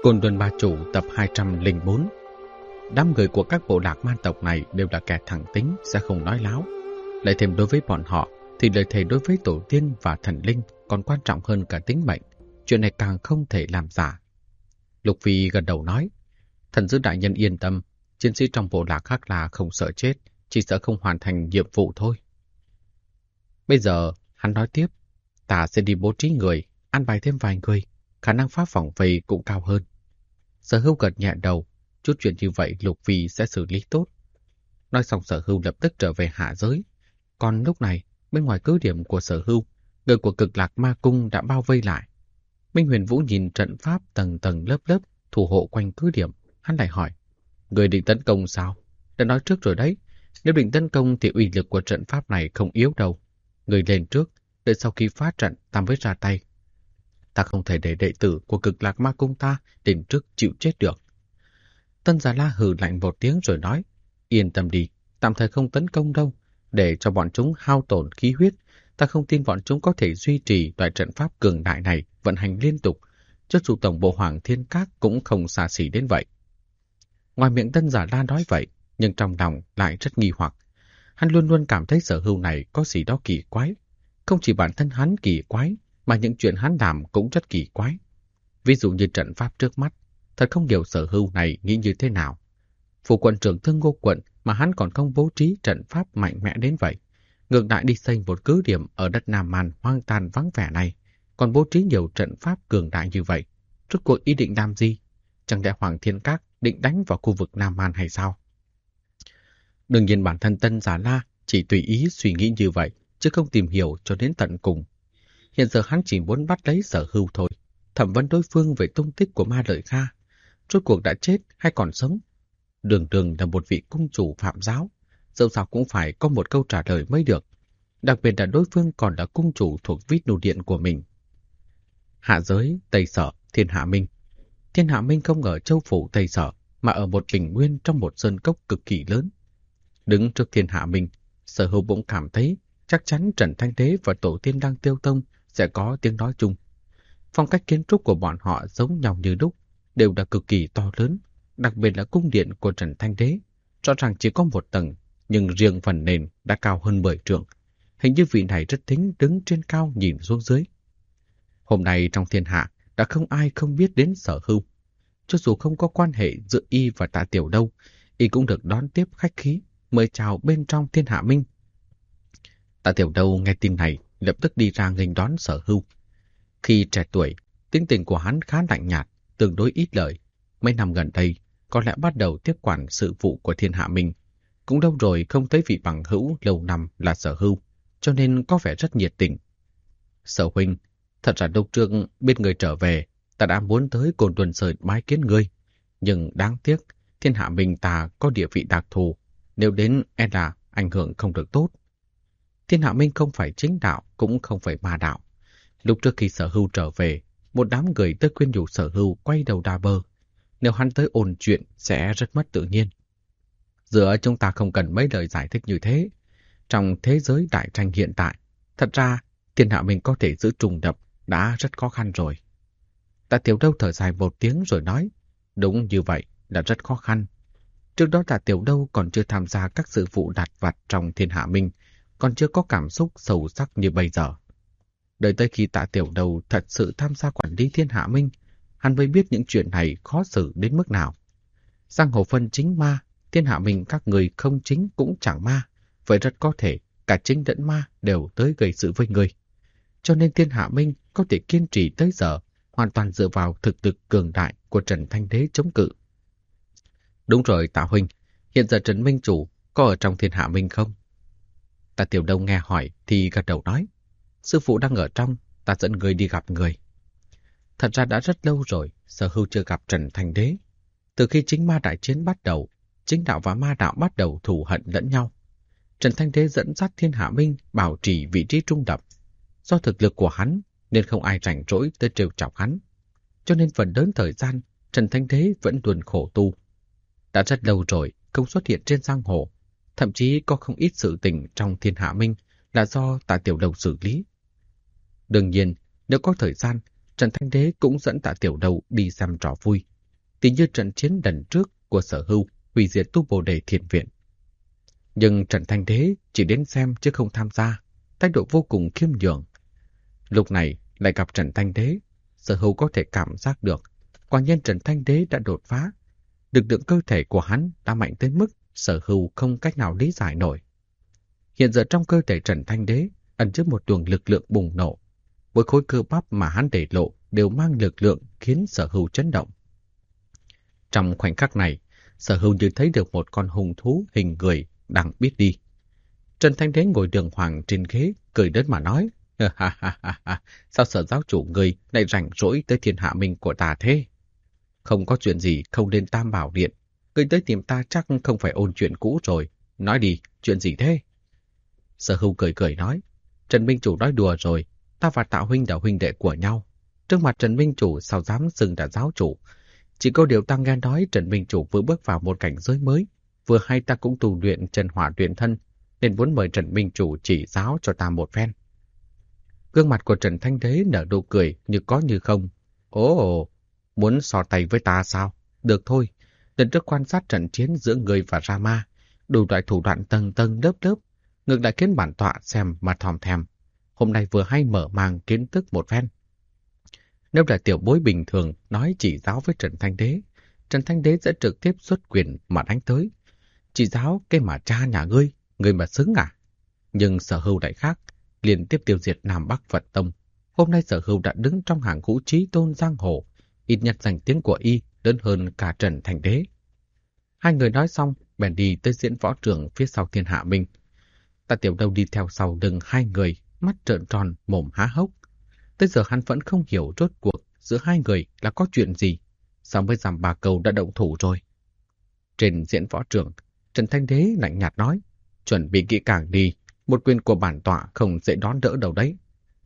Côn Luân Ba Chủ tập 204. Đám người của các bộ lạc man tộc này đều là kẻ thẳng tính, sẽ không nói láo. Lại thêm đối với bọn họ thì lời thề đối với tổ tiên và thần linh còn quan trọng hơn cả tính mệnh. Chuyện này càng không thể làm giả. Lục Phi gật đầu nói: Thần giữ đại nhân yên tâm, chiến sĩ trong bộ lạc khác là không sợ chết, chỉ sợ không hoàn thành nhiệm vụ thôi. Bây giờ hắn nói tiếp: ta sẽ đi bố trí người, an bài thêm vài người, khả năng phá phòng vây cũng cao hơn. Sở Hưu gật nhẹ đầu, chút chuyện như vậy Lục Phi sẽ xử lý tốt. Nói xong Sở Hưu lập tức trở về hạ giới. Còn lúc này, bên ngoài cứ điểm của Sở Hưu, người của Cực Lạc Ma Cung đã bao vây lại. Minh Huyền Vũ nhìn trận pháp tầng tầng lớp lớp thủ hộ quanh cứ điểm, hắn lại hỏi: người định tấn công sao? Đã nói trước rồi đấy, nếu định tấn công thì uy lực của trận pháp này không yếu đâu. Người lên trước, đợi sau khi phá trận ta mới ra tay. Ta không thể để đệ tử của Cực Lạc Ma Cung ta đến trước chịu chết được. Tân Già La hừ lạnh một tiếng rồi nói: yên tâm đi, tạm thời không tấn công đâu, để cho bọn chúng hao tổn khí huyết. Ta không tin bọn chúng có thể duy trì loại trận pháp cường đại này vận hành liên tục, cho dù tổng bộ Hoàng Thiên Các cũng không xa xỉ đến vậy. Ngoài miệng Tân Già La nói vậy, nhưng trong lòng lại rất nghi hoặc. Hắn luôn luôn cảm thấy Sở Hưu này có gì đó kỳ quái. Không chỉ bản thân hắn kỳ quái, mà những chuyện hắn làm cũng rất kỳ quái. Ví dụ như trận pháp trước mắt, thật không hiểu Sở Hưu này nghĩ như thế nào. Phủ quận trưởng Thương Ngô quận mà hắn còn không bố trí trận pháp mạnh mẽ đến vậy. Ngược lại đi xây một cứ điểm ở đất Nam Man hoang tàn vắng vẻ này, còn bố trí nhiều trận pháp cường đại như vậy. Rốt cuộc ý định làm gì? Chẳng lẽ Hoàng Thiên Các định đánh vào khu vực Nam Man hay sao? Đương nhiên bản thân Tân Già La chỉ tùy ý suy nghĩ như vậy, chứ không tìm hiểu cho đến tận cùng. Hiện giờ hắn chỉ muốn bắt lấy Sở Hưu thôi, thẩm vấn đối phương về tung tích của Ma Lợi Kha. Rốt cuộc đã chết hay còn sống? Đường Đường là một vị cung chủ phạm giáo, dẫu sao cũng phải có một câu trả lời mới được. Đặc biệt là đối phương còn là cung chủ thuộc Vishnu Điện của mình. Hạ giới, Tây Sở, Thiên Hạ Minh. Thiên Hạ Minh không ở châu phủ Tây Sở, mà ở một bình nguyên trong một sơn cốc cực kỳ lớn. Đứng trước Thiên Hạ Minh, Sở Hưu bỗng cảm thấy chắc chắn Trần Thanh Đế và tổ tiên Đăng Tiêu Tông sẽ có tiếng nói chung. Phong cách kiến trúc của bọn họ giống nhau như đúc, đều là cực kỳ to lớn, đặc biệt là cung điện của Trần Thanh Đế. Rõ ràng chỉ có một tầng, nhưng riêng phần nền đã cao hơn 10 trượng. Hình như vị này rất thính đứng trên cao nhìn xuống dưới. Hôm nay trong thiên hạ đã không ai không biết đến Sở Hưu. Cho dù không có quan hệ giữa y và Tạ Tiểu Đâu, y cũng được đón tiếp khách khí, mời chào bên trong Thiên Hạ Minh. Tạ Tiểu Đâu nghe tin này lập tức đi ra nghênh đón Sở Hưu. Khi trẻ tuổi, tính tình của hắn khá lạnh nhạt, tương đối ít lời. Mấy năm gần đây, có lẽ bắt đầu tiếp quản sự vụ của Thiên Hạ Minh. Cũng lâu rồi không thấy vị bằng hữu lâu năm là Sở Hưu, cho nên có vẻ rất nhiệt tình. Sở huynh, thật ra lúc trước biết người trở về, ta đã muốn tới Côn Luân Sơn bái kiến ngươi. Nhưng đáng tiếc, Thiên Hạ Minh ta có địa vị đặc thù, nếu đến e là ảnh hưởng không được tốt. Thiên Hạ Minh không phải chính đạo, cũng không phải ma đạo. Lúc trước khi Sở Hưu trở về, một đám người tới khuyên nhủ Sở Hưu quay đầu đà bờ. Nếu hắn tới ôn chuyện sẽ rất mất tự nhiên. Giữa chúng ta không cần mấy lời giải thích như thế. Trong thế giới đại tranh hiện tại, thật ra Thiên Hạ Minh có thể giữ trùng đập đã rất khó khăn rồi. Tạ Tiểu Đâu thở dài một tiếng rồi nói: đúng như vậy, là rất khó khăn. Trước đó Tạ Tiểu Đâu còn chưa tham gia các sự vụ lặt vặt trong Thiên Hạ Minh, còn chưa có cảm xúc sâu sắc như bây giờ. Đợi tới khi Tạ Tiểu Đâu thật sự tham gia quản lý Thiên Hạ Minh, hắn mới biết những chuyện này khó xử đến mức nào. Giang hồ phân chính ma, Thiên Hạ Minh các người không chính cũng chẳng ma, vậy rất có thể cả chính lẫn ma đều tới gây sự với người. Cho nên Thiên Hạ Minh có thể kiên trì tới giờ, hoàn toàn dựa vào thực lực cường đại của Trần Thanh Đế chống cự. Đúng rồi Tạ huynh, hiện giờ Trần Minh Chủ có ở trong Thiên Hạ Minh không? Tạ Tiểu Đông nghe hỏi thì gật đầu nói: sư phụ đang ở trong, ta dẫn người đi gặp người. Thật ra đã rất lâu rồi Sở Hưu chưa gặp Trần Thanh Đế. Từ khi chính ma đại chiến bắt đầu, chính đạo và ma đạo bắt đầu thù hận lẫn nhau. Trần Thanh Đế dẫn dắt Thiên Hạ Minh bảo trì vị trí trung lập. Do thực lực của hắn nên không ai rảnh rỗi tới trêu chọc hắn. Cho nên phần lớn thời gian Trần Thanh Đế vẫn luôn khổ tu. Đã rất lâu rồi không xuất hiện trên giang hồ, thậm chí có không ít sự tình trong Thiên Hạ Minh là do Tạ Tiểu Đầu xử lý. Đương nhiên, nếu có thời gian, Trần Thanh Đế cũng dẫn Tạ Tiểu Đầu đi xem trò vui, thì như trận chiến lần trước của Sở Hưu hủy diệt Tu Bồ Đề Thiền Viện. Nhưng Trần Thanh Đế chỉ đến xem chứ không tham gia, thái độ vô cùng khiêm nhường. Lúc này lại gặp Trần Thanh Đế, Sở Hưu có thể cảm giác được, quả nhiên Trần Thanh Đế đã đột phá. Lực lượng cơ thể của hắn đã mạnh tới mức Sở Hưu không cách nào lý giải nổi. Hiện giờ trong cơ thể Trần Thanh Đế ẩn chứa một luồng lực lượng bùng nổ. Mỗi khối cơ bắp mà hắn để lộ đều mang lực lượng khiến Sở Hưu chấn động. Trong khoảnh khắc này, Sở Hưu như thấy được một con hung thú hình người đang biết đi. Trần Thanh Đế ngồi đường hoàng trên ghế, cười đến mà nói, sao Sở giáo chủ người lại rảnh rỗi tới thiên hạ minh của ta thế? Không có chuyện gì không lên Tam Bảo Điện, người tới tìm ta chắc không phải ôn chuyện cũ rồi. Nói đi, chuyện gì thế? Sở Hưu cười cười nói, Trần Minh Chủ nói đùa rồi, ta và Tạ huynh là huynh đệ của nhau. Trước mặt Trần Minh Chủ sao dám xưng là giáo chủ? Chỉ có điều ta nghe nói Trần Minh Chủ vừa bước vào một cảnh giới mới, vừa hay ta cũng tu luyện Trần Hỏa luyện thân, nên muốn mời Trần Minh Chủ chỉ giáo cho ta một phen. Gương mặt của Trần Thanh Đế nở nụ cười như có như không. Ồ, muốn so tay với ta sao? Được thôi, lần trước quan sát trận chiến giữa người và Rama, đủ loại thủ đoạn tầng tầng lớp lớp, ngược lại khiến bản tọa xem mà thòm thèm. Hôm nay vừa hay mở màng kiến thức một phen. Nếu là tiểu bối bình thường nói chỉ giáo với Trần Thanh Đế sẽ trực tiếp xuất quyền mà đánh tới. Chỉ giáo cái mà cha nhà ngươi, người mà xứng à? Nhưng Sở Hưu đại khác, liên tiếp tiêu diệt Nam Bắc Phật Tông. Hôm nay Sở Hưu đã đứng trong hàng ngũ trí tôn giang hồ, ít nhất danh tiếng của y lớn hơn cả Trần Thanh Đế. Hai người nói xong, bèn đi tới diễn võ trường phía sau Thiên Hạ Minh. Tạ Tiểu Đâu đi theo sau lưng hai người, mắt trợn tròn, mồm há hốc. Tới giờ hắn vẫn không hiểu rốt cuộc giữa hai người là có chuyện gì. Sao mới dằm bà cầu đã động thủ rồi? Trên diễn võ trường, Trần Thanh Đế lạnh nhạt nói, chuẩn bị kỹ càng đi, một quyền của bản tọa không dễ đón đỡ đâu đấy.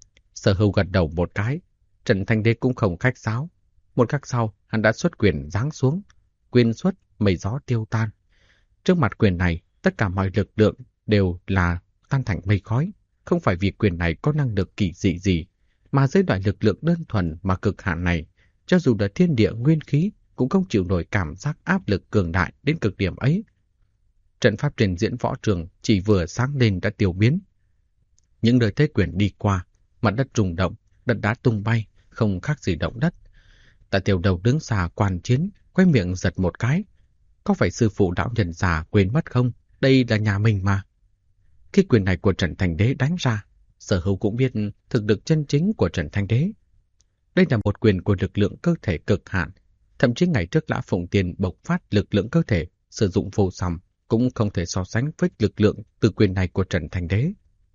Sở Hưu gật đầu một cái, Trần Thanh Đế cũng không khách sáo. Một khắc sau, hắn đã xuất quyền giáng xuống, quyền xuất, mây gió tiêu tan. Trước mặt quyền này, tất cả mọi lực lượng đều là tan thành mây khói, không phải vì quyền này có năng lực kỳ dị gì, mà dưới loại lực lượng đơn thuần mà cực hạn này, cho dù là thiên địa nguyên khí cũng không chịu nổi cảm giác áp lực cường đại đến cực điểm ấy. Trận pháp trên diễn võ trường chỉ vừa sáng lên đã tiêu biến. Những nơi thế quyền đi qua, mặt đất rung động, đất đá tung bay, không khác gì động đất. Tạ Tiểu Đầu đứng xa quan chiến, quay miệng giật một cái. Có phải sư phụ đạo nhân già quên mất không? Đây là nhà mình mà. Khi quyền này của Trần Thanh Đế đánh ra, Sở Hưu cũng biết thực lực chân chính của Trần Thanh Đế. Đây là một quyền của lực lượng cơ thể cực hạn. Thậm chí ngày trước Lã Phụng Tiên bộc phát lực lượng cơ thể, sử dụng vô song, cũng không thể so sánh với lực lượng từ quyền này của Trần Thanh Đế.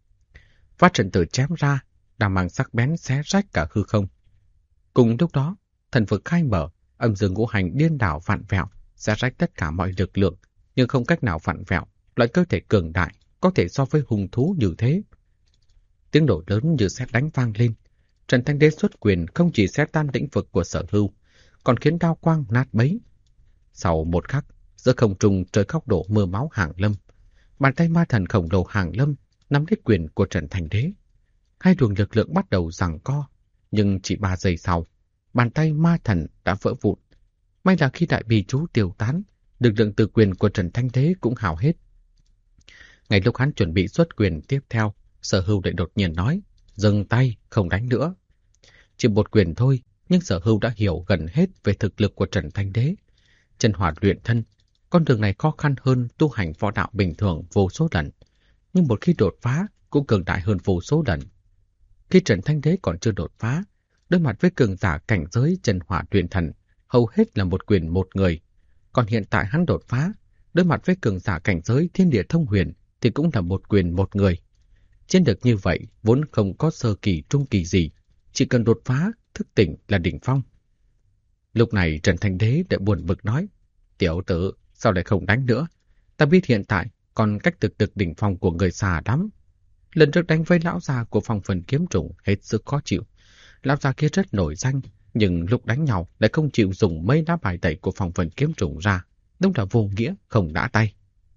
Phát trận tử chém ra, đang mang sắc bén xé rách cả hư không. Cùng lúc đó, thần vực khai mở, âm dương ngũ hành điên đảo vặn vẹo, xé rách tất cả mọi lực lượng, nhưng không cách nào vặn vẹo loại cơ thể cường đại có thể so với hung thú như thế. Tiếng nổ lớn như sét đánh vang lên. Trần Thanh Đế xuất quyền không chỉ xé tan lĩnh vực của Sở Hưu, còn khiến đao quang nát bấy. Sau một khắc, giữa không trung trời khóc đổ mưa máu hàng lâm. Bàn tay ma thần khổng lồ hàng lâm nắm lấy quyền của Trần Thanh Đế. Hai luồng lực lượng bắt đầu giằng co, nhưng chỉ 3 giây sau, bàn tay ma thần đã vỡ vụn. May là khi đại bì chú tiêu tán, lực lượng từ quyền của Trần Thanh Đế cũng hao hết. Ngay lúc hắn chuẩn bị xuất quyền tiếp theo, Sở Hưu lại đột nhiên nói, dừng tay, không đánh nữa. Chỉ một quyền thôi, nhưng Sở Hưu đã hiểu gần hết về thực lực của Trần Thanh Đế. Chân hỏa luyện thân, con đường này khó khăn hơn tu hành võ đạo bình thường vô số lần, nhưng một khi đột phá cũng cường đại hơn vô số lần. Khi Trần Thanh Đế còn chưa đột phá, đối mặt với cường giả cảnh giới chân hỏa luyện thần, hầu hết là một quyền một người. Còn hiện tại hắn đột phá, đối mặt với cường giả cảnh giới thiên địa thông huyền thì cũng là một quyền một người. Chiến lược như vậy vốn không có sơ kỳ trung kỳ gì, chỉ cần đột phá, thức tỉnh là đỉnh phong. Lúc này Trần Thanh Đế đã buồn bực nói, tiểu tử, sao lại không đánh nữa? Ta biết hiện tại còn cách thực lực đỉnh phong của người xa lắm. Lần trước đánh với lão già của Phong Vân Kiếm Trùng hết sức khó chịu. Lão già kia rất nổi danh, nhưng lúc đánh nhau lại không chịu dùng mấy lá bài tẩy của Phong Vân Kiếm Trùng ra. Đúng là vô nghĩa, không đá tay.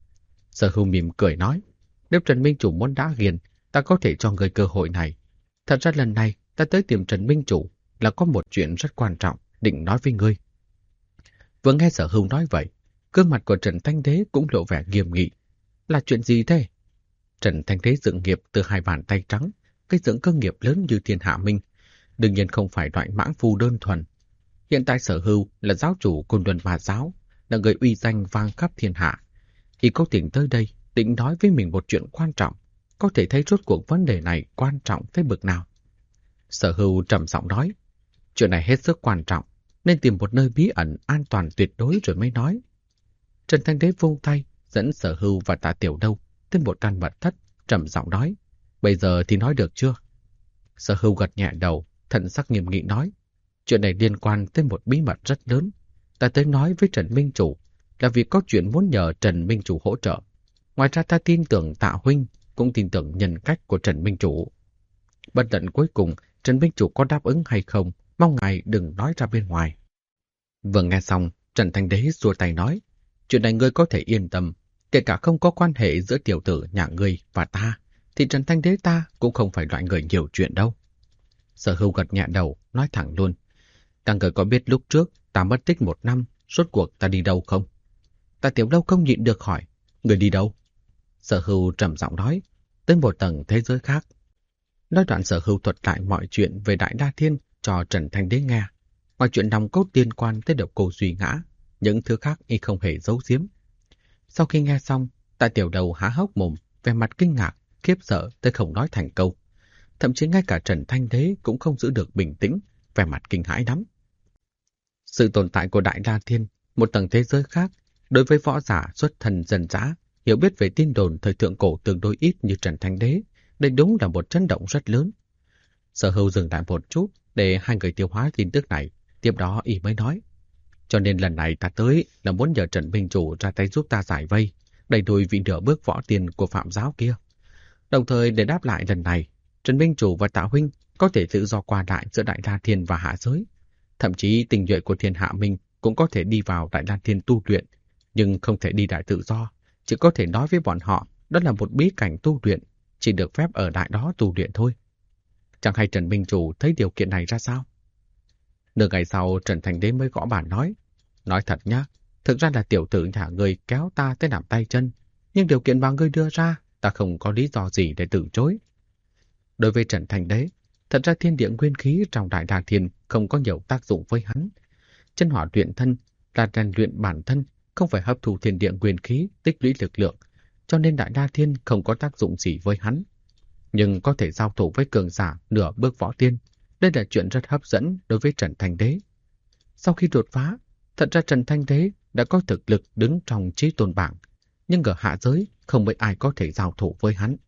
Sở Hưu mỉm cười nói, nếu Trần Minh Chủ muốn đá ghiền, ta có thể cho người cơ hội này. Thật ra lần này ta tới tìm Trần Minh Chủ là có một chuyện rất quan trọng định nói với ngươi. Vừa nghe Sở Hưu nói vậy, gương mặt của Trần Thanh Đế cũng lộ vẻ nghiêm nghị. Là chuyện gì thế? Trần Thanh Đế dựng nghiệp từ hai bàn tay trắng, gây dựng cơ nghiệp lớn như Thiên Hạ Minh, đương nhiên không phải loại mãng phu đơn thuần. Hiện tại Sở Hưu là giáo chủ Côn Luân Ma giáo, là người uy danh vang khắp thiên hạ. Y có tỉnh tới đây, định nói với mình một chuyện quan trọng, có thể thấy rốt cuộc vấn đề này quan trọng tới bực nào. Sở Hưu trầm giọng nói, chuyện này hết sức quan trọng, nên tìm một nơi bí ẩn an toàn tuyệt đối rồi mới nói. Trần Thanh Đế vung tay, dẫn Sở Hưu và Tạ Tiểu Đâu tới một căn mật thất, trầm giọng nói, bây giờ thì nói được chưa? Sở Hưu gật nhẹ đầu, thần sắc nghiêm nghị nói, chuyện này liên quan tới một bí mật rất lớn. Ta tới nói với Trần Minh Chủ là vì có chuyện muốn nhờ Trần Minh Chủ hỗ trợ. Ngoài ra ta tin tưởng Tạ Huynh, cũng tin tưởng nhân cách của Trần Minh Chủ. Bất luận cuối cùng Trần Minh Chủ có đáp ứng hay không, mong ngài đừng nói ra bên ngoài. Vừa nghe xong, Trần Thanh Đế xua tay nói, chuyện này ngươi có thể yên tâm, kể cả không có quan hệ giữa tiểu tử nhà ngươi và ta, thì Trần Thanh Đế ta cũng không phải loại người nhiều chuyện đâu. Sở Hưu gật nhẹ đầu, nói thẳng luôn, các người có biết lúc trước ta mất tích 1 năm, rốt cuộc ta đi đâu không? Tạ Tiểu Lâu không nhịn được hỏi, người đi đâu? Sở Hưu trầm giọng nói, tới một tầng thế giới khác. Nói đoạn Sở Hưu thuật lại mọi chuyện về Đại Đa Thiên cho Trần Thanh Đế nghe. Ngoài chuyện nòng cốt liên quan tới Độc Cô Duy ngã, những thứ khác y không hề giấu giếm. Sau khi nghe xong, Tạ Tiểu Đầu há hốc mồm, vẻ mặt kinh ngạc, khiếp sợ tới không nói thành câu. Thậm chí ngay cả Trần Thanh Đế cũng không giữ được bình tĩnh, vẻ mặt kinh hãi lắm. Sự tồn tại của Đại Đa Thiên, một tầng thế giới khác, đối với võ giả xuất thân dân dã, hiểu biết về tin đồn thời thượng cổ tương đối ít như Trần Thanh Đế, đây đúng là một chấn động rất lớn. Sở Hưu dừng lại một chút để hai người tiêu hóa tin tức này, tiếp đó y mới nói. Cho nên lần này ta tới là muốn nhờ Trần Minh Chủ ra tay giúp ta giải vây, đẩy đuổi vị nửa bước võ tiên của Phạm giáo kia. Đồng thời để đáp lại lần này, Trần Minh Chủ và Tạ Huynh có thể tự do qua lại giữa Đại Đa Thiên và Hạ Giới. Thậm chí tình nhuệ của Thiên Hạ Minh cũng có thể đi vào Đại Đa Thiên tu luyện, nhưng không thể đi đại tự do, chỉ có thể nói với bọn họ đó là một bí cảnh tu luyện, chỉ được phép ở đại đó tu luyện thôi. Chẳng hay Trần Minh Chủ thấy điều kiện này ra sao? Nửa ngày sau Trần Thanh Đế mới gõ bàn nói thật nhá, thực ra là tiểu tử nhà ngươi kéo ta tới làm tay chân, nhưng điều kiện mà ngươi đưa ra, ta không có lý do gì để từ chối. Đối với Trần Thanh Đế, thật ra thiên địa nguyên khí trong Đại Đa Thiên không có nhiều tác dụng với hắn. Chân hỏa luyện thân là rèn luyện bản thân, không phải hấp thụ thiên địa nguyên khí, tích lũy lực lượng, cho nên Đại Đa Thiên không có tác dụng gì với hắn. Nhưng có thể giao thủ với cường giả nửa bước võ tiên, đây là chuyện rất hấp dẫn đối với Trần Thanh Đế. Sau khi đột phá, thật ra Trần Thanh Đế đã có thực lực đứng trong chí tôn bảng, nhưng ở hạ giới không mấy ai có thể giao thủ với hắn.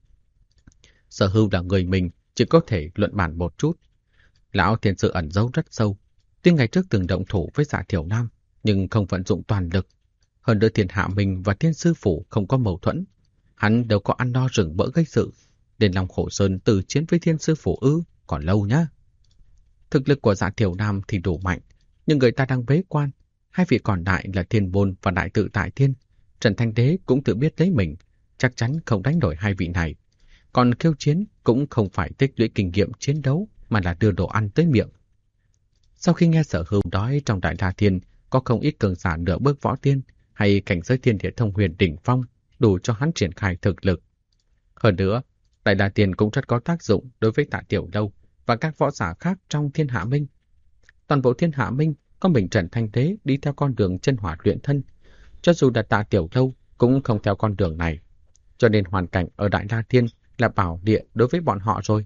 Sở Hưu là người mình, chỉ có thể luận bàn một chút. Lão thiên sự ẩn giấu rất sâu, tuy ngày trước từng động thủ với Dạ Thiểu Nam, nhưng không vận dụng toàn lực. Hơn nữa Thiên Hạ Minh và Thiên Sư Phủ không có mâu thuẫn, hắn đều có ăn no rừng mỡ gây sự. Đến Long Khổ Sơn từ chiến với Thiên Sư Phủ còn lâu nhá. Thực lực của Dạ Thiểu Nam thì đủ mạnh, nhưng người ta đang bế quan. Hai vị còn lại là Thiên Bôn và Đại Tự Tại Thiên. Trần Thanh Đế cũng tự biết lấy mình, chắc chắn không đánh đổi hai vị này. Còn khiêu chiến cũng không phải tích lũy kinh nghiệm chiến đấu, mà là đưa đồ ăn tới miệng. Sau khi nghe Sở Hưu nói trong Đại Đa Thiên có không ít cường giả nửa bước võ tiên hay cảnh giới thiên địa thông huyền đỉnh phong, đủ cho hắn triển khai thực lực. Hơn nữa, Đại Đa Thiên cũng rất có tác dụng đối với Tạ Tiểu Lâu và các võ giả khác trong Thiên Hạ Minh. Toàn bộ Thiên Hạ Minh có mình Trần Thanh Đế đi theo con đường chân hỏa luyện thân, cho dù là Tạ Tiểu Lâu cũng không theo con đường này, cho nên hoàn cảnh ở Đại Đa Thiên là bảo địa đối với bọn họ rồi.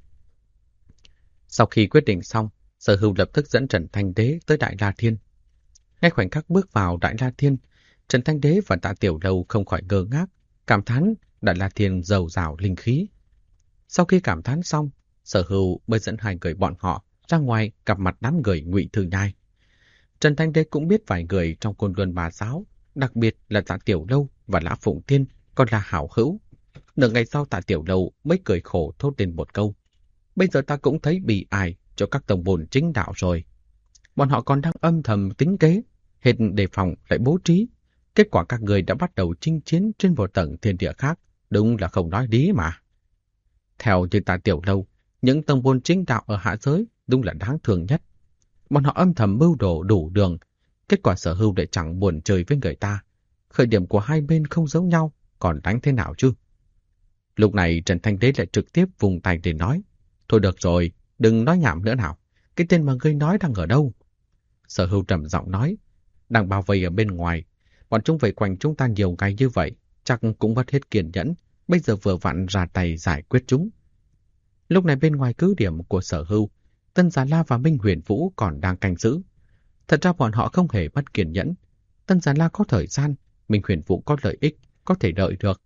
Sau khi quyết định xong, Sở Hưu lập tức dẫn Trần Thanh Đế tới Đại Đa Thiên. Ngay khoảnh khắc bước vào Đại Đa Thiên, Trần Thanh Đế và Tạ Tiểu Lâu không khỏi ngơ ngác, cảm thán Đại Đa Thiên giàu rào linh khí. Sau khi cảm thán xong, Sở Hưu mới dẫn hai người bọn họ ra ngoài gặp mặt đám người Ngụy Thư Nhai. Trần Thanh Đế cũng biết vài người trong Côn Luân Ma giáo, đặc biệt là Tạ Tiểu Lâu và Lã Phụng Tiên còn là hảo hữu. Nửa ngày sau Tạ Tiểu Lâu mới cười khổ thốt lên một câu. Bây giờ ta cũng thấy bị ai cho các tông bồn chính đạo rồi. Bọn họ còn đang âm thầm tính kế, hết đề phòng lại bố trí. Kết quả các người đã bắt đầu chinh chiến trên một tầng thiên địa khác, đúng là không nói lý mà. Theo như Tạ Tiểu Lâu, những tông bồn chính đạo ở hạ giới đúng là đáng thương nhất. Bọn họ âm thầm mưu đồ đủ đường, Kết quả Sở Hưu lại chẳng buồn chơi với người ta. Khởi điểm của hai bên không giống nhau, còn đánh thế nào chứ? Lúc này Trần Thanh Đế lại trực tiếp vùng tay để nói. Thôi được rồi, đừng nói nhảm nữa nào. Cái tên mà ngươi nói đang ở đâu? Sở Hưu trầm giọng nói. Đang bao vây ở bên ngoài. Bọn chúng vây quanh chúng ta nhiều ngày như vậy, chắc cũng mất hết kiên nhẫn. Bây giờ vừa vặn ra tay giải quyết chúng. Lúc này bên ngoài cứ điểm của Sở Hưu, Tân Già La và Minh Huyền Vũ còn đang canh giữ. Thật ra bọn họ không hề mất kiên nhẫn. Tân Già La có thời gian, Minh Huyền Vũ có lợi ích, có thể đợi được.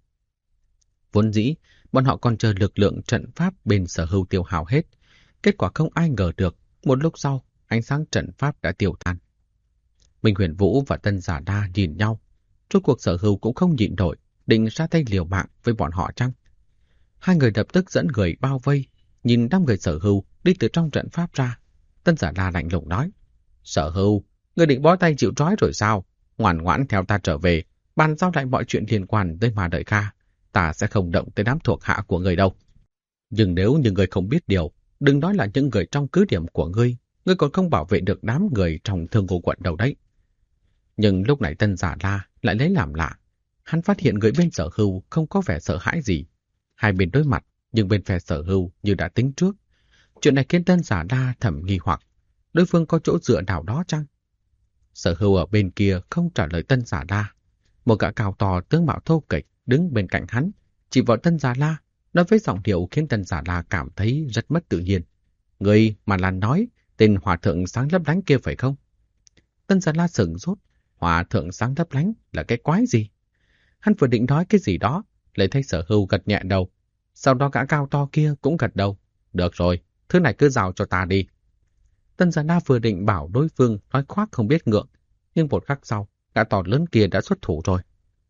Vốn dĩ, bọn họ còn chờ lực lượng trận pháp bên Sở Hưu tiêu hao hết. Kết quả không ai ngờ được, một lúc sau, ánh sáng trận pháp đã tiêu tan. Minh Huyền Vũ và Tân Già La nhìn nhau. Rốt cuộc Sở Hưu cũng không nhịn nổi, định ra tay liều mạng với bọn họ chăng? Hai người lập tức dẫn người bao vây, nhìn 5 người Sở Hưu đi từ trong trận pháp ra. Tân Già La lạnh lùng nói. Sở Hưu, người định bó tay chịu trói rồi sao? Ngoan ngoãn theo ta trở về, bàn giao lại mọi chuyện liên quan tới Ma Đợi Kha. Ta sẽ không động tới đám thuộc hạ của người đâu. Nhưng nếu như người không biết điều, đừng nói là những người trong cứ điểm của ngươi còn không bảo vệ được đám người trong Thương Ngô quận đâu đấy. Nhưng lúc này Tân Già La lại lấy làm lạ. Hắn phát hiện người bên Sở Hưu không có vẻ sợ hãi gì. Hai bên đối mặt, nhưng bên phe Sở Hưu như đã tính trước. Chuyện này khiến Tân Già La thầm nghi hoặc, đối phương có chỗ dựa nào đó chăng? Sở Hưu ở bên kia không trả lời Tân Già La. Một gã cao to tướng mạo thô kệch đứng bên cạnh hắn, chỉ vào Tân Già La, nói với giọng điệu khiến Tân Già La cảm thấy rất mất tự nhiên. Người mà là nói tên hòa thượng sáng lấp lánh kia phải không? Tân Già La sửng sốt. Hòa thượng sáng lấp lánh là cái quái gì? Hắn vừa định nói cái gì đó, lại thấy Sở Hưu gật nhẹ đầu. Sau đó gã cao to kia cũng gật đầu. Được rồi, thứ này cứ giao cho ta đi. Tân Già La vừa định bảo đối phương nói khoác không biết ngượng, nhưng một khắc sau, gã to lớn kia đã xuất thủ rồi.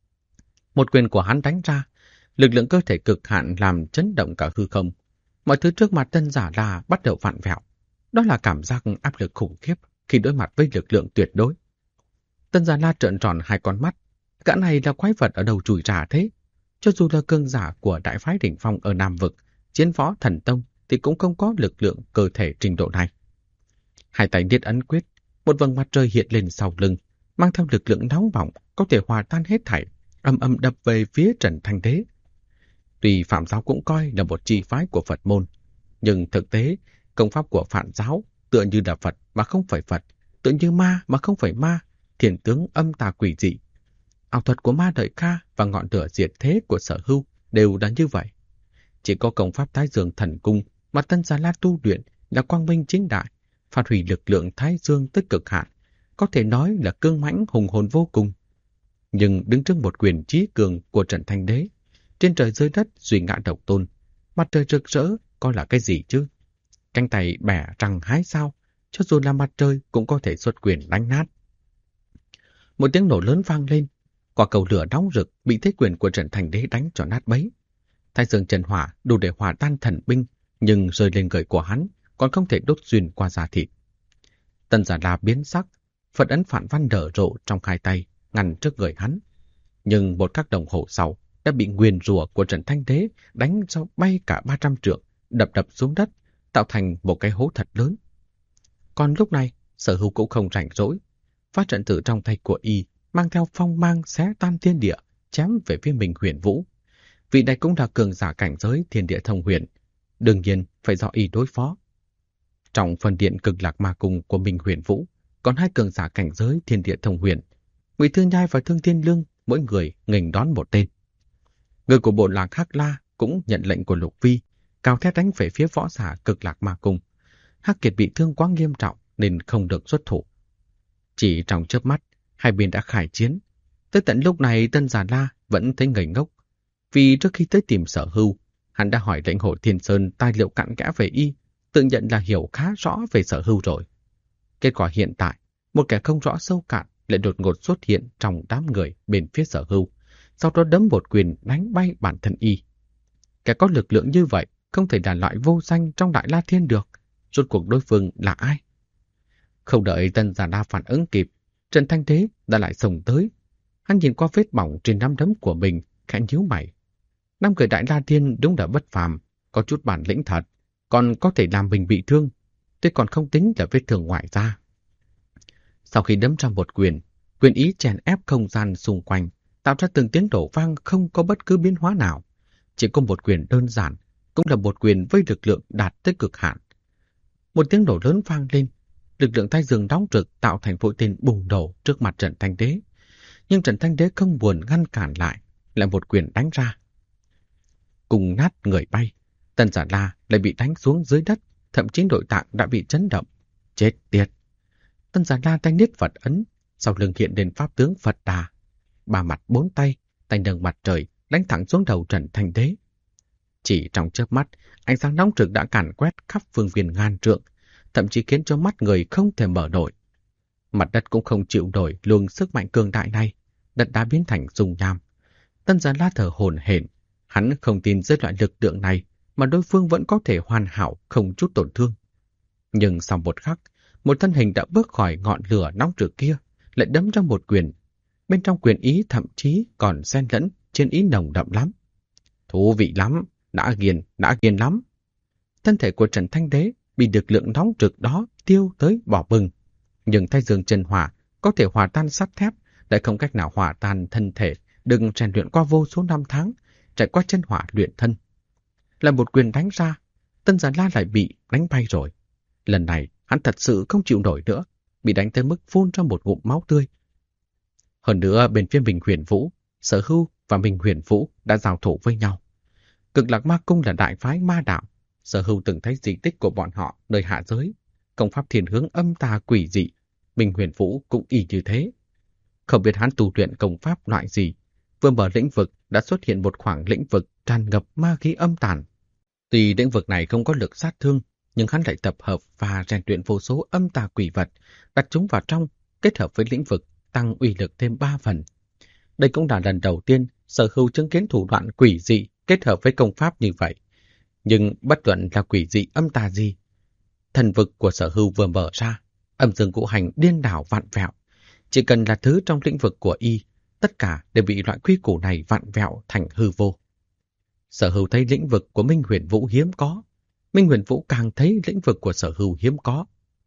Một quyền của hắn đánh ra, lực lượng cơ thể cực hạn làm chấn động cả hư không. Mọi thứ trước mặt Tân Già La bắt đầu vặn vẹo. Đó là cảm giác áp lực khủng khiếp khi đối mặt với lực lượng tuyệt đối. Tân Già La trợn tròn hai con mắt. Gã này là quái vật ở đầu chùi rà thế. Cho dù là cường giả của đại phái đỉnh phong ở Nam Vực, chiến võ thần tông thì cũng không có lực lượng cơ thể trình độ này. Hai tay niết ấn quyết, một vầng mặt trời hiện lên sau lưng, mang theo lực lượng nóng bỏng có thể hòa tan hết thảy, ầm ầm đập về phía Trần Thanh Đế. Tuy Phạm giáo cũng coi là một chi phái của Phật môn, nhưng thực tế công pháp của Phạm giáo tựa như là Phật mà không phải Phật, tựa như ma mà không phải ma, thiền tướng âm tà quỷ dị. Ảo thuật của Ma Đợi Kha và ngọn lửa diệt thế của Sở Hưu đều đã như vậy. Chỉ có công pháp Thái Dương Thần Cung mà Tân Già La tu luyện là quang minh chính đại, phát huy lực lượng Thái Dương tới cực hạn, có thể nói là cương mãnh hùng hồn vô cùng. Nhưng đứng trước một quyền chí cường của Trần Thanh Đế, trên trời dưới đất duy ngã độc tôn, mặt trời rực rỡ coi là cái gì chứ? Cánh tay bẻ răng hái sao, cho dù là mặt trời cũng có thể xuất quyền đánh nát. Một tiếng nổ lớn vang lên, quả cầu lửa nóng rực bị thế quyền của Trần Thanh Đế đánh cho nát bấy. Thái Dương Trần Hỏa đủ để hòa tan thần binh, nhưng rơi lên người của hắn còn không thể đốt xuyên qua da thịt. Tân Già La biến sắc, Phật ấn phản văn nở rộ trong hai tay, ngăn trước người hắn. Nhưng một khắc đồng hồ sau đã bị nguyền rủa của Trần Thanh Đế đánh cho bay cả 300 trượng, đập xuống đất, tạo thành một cái hố thật lớn. Còn lúc này, Sở Hưu cũng không rảnh rỗi. Phát trận tử trong tay của y mang theo phong mang xé tan thiên địa, chém về phía Minh Huyền Vũ. Vị này cũng là cường giả cảnh giới thiên địa thông huyền, đương nhiên phải do y đối phó. Trong phần điện Cực Lạc Ma Cung của Minh Huyền Vũ, còn hai cường giả cảnh giới thiên địa thông huyền, Ngụy Thư Nhai và Thương Thiên Lương, mỗi người nghênh đón một tên. Người của bộ lạc Hắc La cũng nhận lệnh của Lục Vi, cao thét đánh về phía võ giả Cực Lạc Ma Cung. Hắc Kiệt bị thương quá nghiêm trọng nên không được xuất thủ. Chỉ trong chớp mắt, hai bên đã khai chiến. Tới tận lúc này Tân Già La vẫn thấy ngây ngốc. Vì trước khi tới tìm Sở Hưu, hắn đã hỏi lãnh hội Thiên Sơn tài liệu cặn kẽ về y, tự nhận là hiểu khá rõ về Sở Hưu rồi. Kết quả hiện tại, một kẻ không rõ sâu cạn lại đột ngột xuất hiện trong đám người bên phía Sở Hưu, sau đó đấm một quyền đánh bay bản thân y. Kẻ có lực lượng như vậy không thể là loại vô danh trong Đại La Thiên được. Rốt cuộc đối phương là ai? Không đợi Tân Già La phản ứng kịp, Trần Thanh Đế đã lại xông tới. Hắn nhìn qua vết bỏng trên nắm đấm của mình, khẽ nhíu mày. Năm người Đại La Thiên đúng là bất phàm, có chút bản lĩnh thật, còn có thể làm mình bị thương. Tôi còn không tính là vết thương ngoại da. Sau khi đấm ra một quyền, quyền ý chèn ép không gian xung quanh, tạo ra từng tiếng nổ vang không có bất cứ biến hóa nào. Chỉ có một quyền đơn giản, cũng là một quyền với lực lượng đạt tới cực hạn. Một tiếng nổ lớn vang lên, lực lượng thái dương nóng rực tạo thành mũi tên bùng nổ trước mặt Trần Thanh Đế. Nhưng Trần Thanh Đế không buồn ngăn cản lại một quyền đánh ra. Cùng nát người bay, Tân Giả La lại bị đánh xuống dưới đất, thậm chí nội tạng đã bị chấn động. Chết tiệt! Tân Giả La tay niết Phật ấn, sau lưng hiện lên pháp tướng Phật Đà. Ba mặt bốn tay, tay nâng mặt trời, đánh thẳng xuống đầu Trần Thanh Đế. Chỉ trong chớp mắt, ánh sáng nóng rực đã càn quét khắp phương viên ngàn trượng, thậm chí khiến cho mắt người không thể mở nổi. Mặt đất cũng không chịu nổi luồng sức mạnh cường đại này, đất đã biến thành dung nham. Tân Giả La thở hổn hển, hắn không tin dưới loại lực lượng này mà đối phương vẫn có thể hoàn hảo không chút tổn thương. Nhưng sau một khắc, một thân hình đã bước khỏi ngọn lửa nóng rực kia, lại đấm ra một quyền. Bên trong quyền ý thậm chí còn xen lẫn chiến ý nồng đậm lắm. Thú vị lắm, đã ghiền lắm. Thân thể của Trần Thanh Đế bị lực lượng nóng rực đó tiêu tới bỏ bừng. Nhưng thái dương chân hỏa có thể hòa tan sắt thép, lại không cách nào hòa tan thân thể đừng rèn luyện qua vô số năm tháng, trải qua chân hỏa luyện thân. Là một quyền đánh ra, Tân Giả La lại bị đánh bay rồi. Lần này hắn thật sự không chịu nổi nữa, bị đánh tới mức phun ra một ngụm máu tươi. Hơn nữa bên phía Minh Huyền Vũ, Sở Hưu và Minh Huyền Vũ đã giao thủ với nhau. Cực Lạc Ma Cung là đại phái ma đạo, Sở Hưu từng thấy di tích của bọn họ nơi hạ giới, công pháp thiên hướng âm tà quỷ dị, Minh Huyền Vũ cũng y như thế. Không biết hắn tu luyện công pháp loại gì, vừa mở lĩnh vực đã xuất hiện một khoảng lĩnh vực tràn ngập ma khí âm tàn. Tuy lĩnh vực này không có lực sát thương, nhưng hắn lại tập hợp và rèn luyện vô số âm tà quỷ vật, đặt chúng vào trong, kết hợp với lĩnh vực, tăng uy lực thêm 3 phần. Đây cũng là lần đầu tiên Sở Hưu chứng kiến thủ đoạn quỷ dị kết hợp với công pháp như vậy. Nhưng bất luận là quỷ dị âm tà gì, thần vực của Sở Hưu vừa mở ra, âm dương ngũ hành điên đảo vặn vẹo. Chỉ cần là thứ trong lĩnh vực của y, tất cả đều bị loại quy củ này vặn vẹo thành hư vô. Sở Hưu thấy lĩnh vực của Minh Huyền Vũ hiếm có, Minh Huyền Vũ càng thấy lĩnh vực của Sở Hưu hiếm có.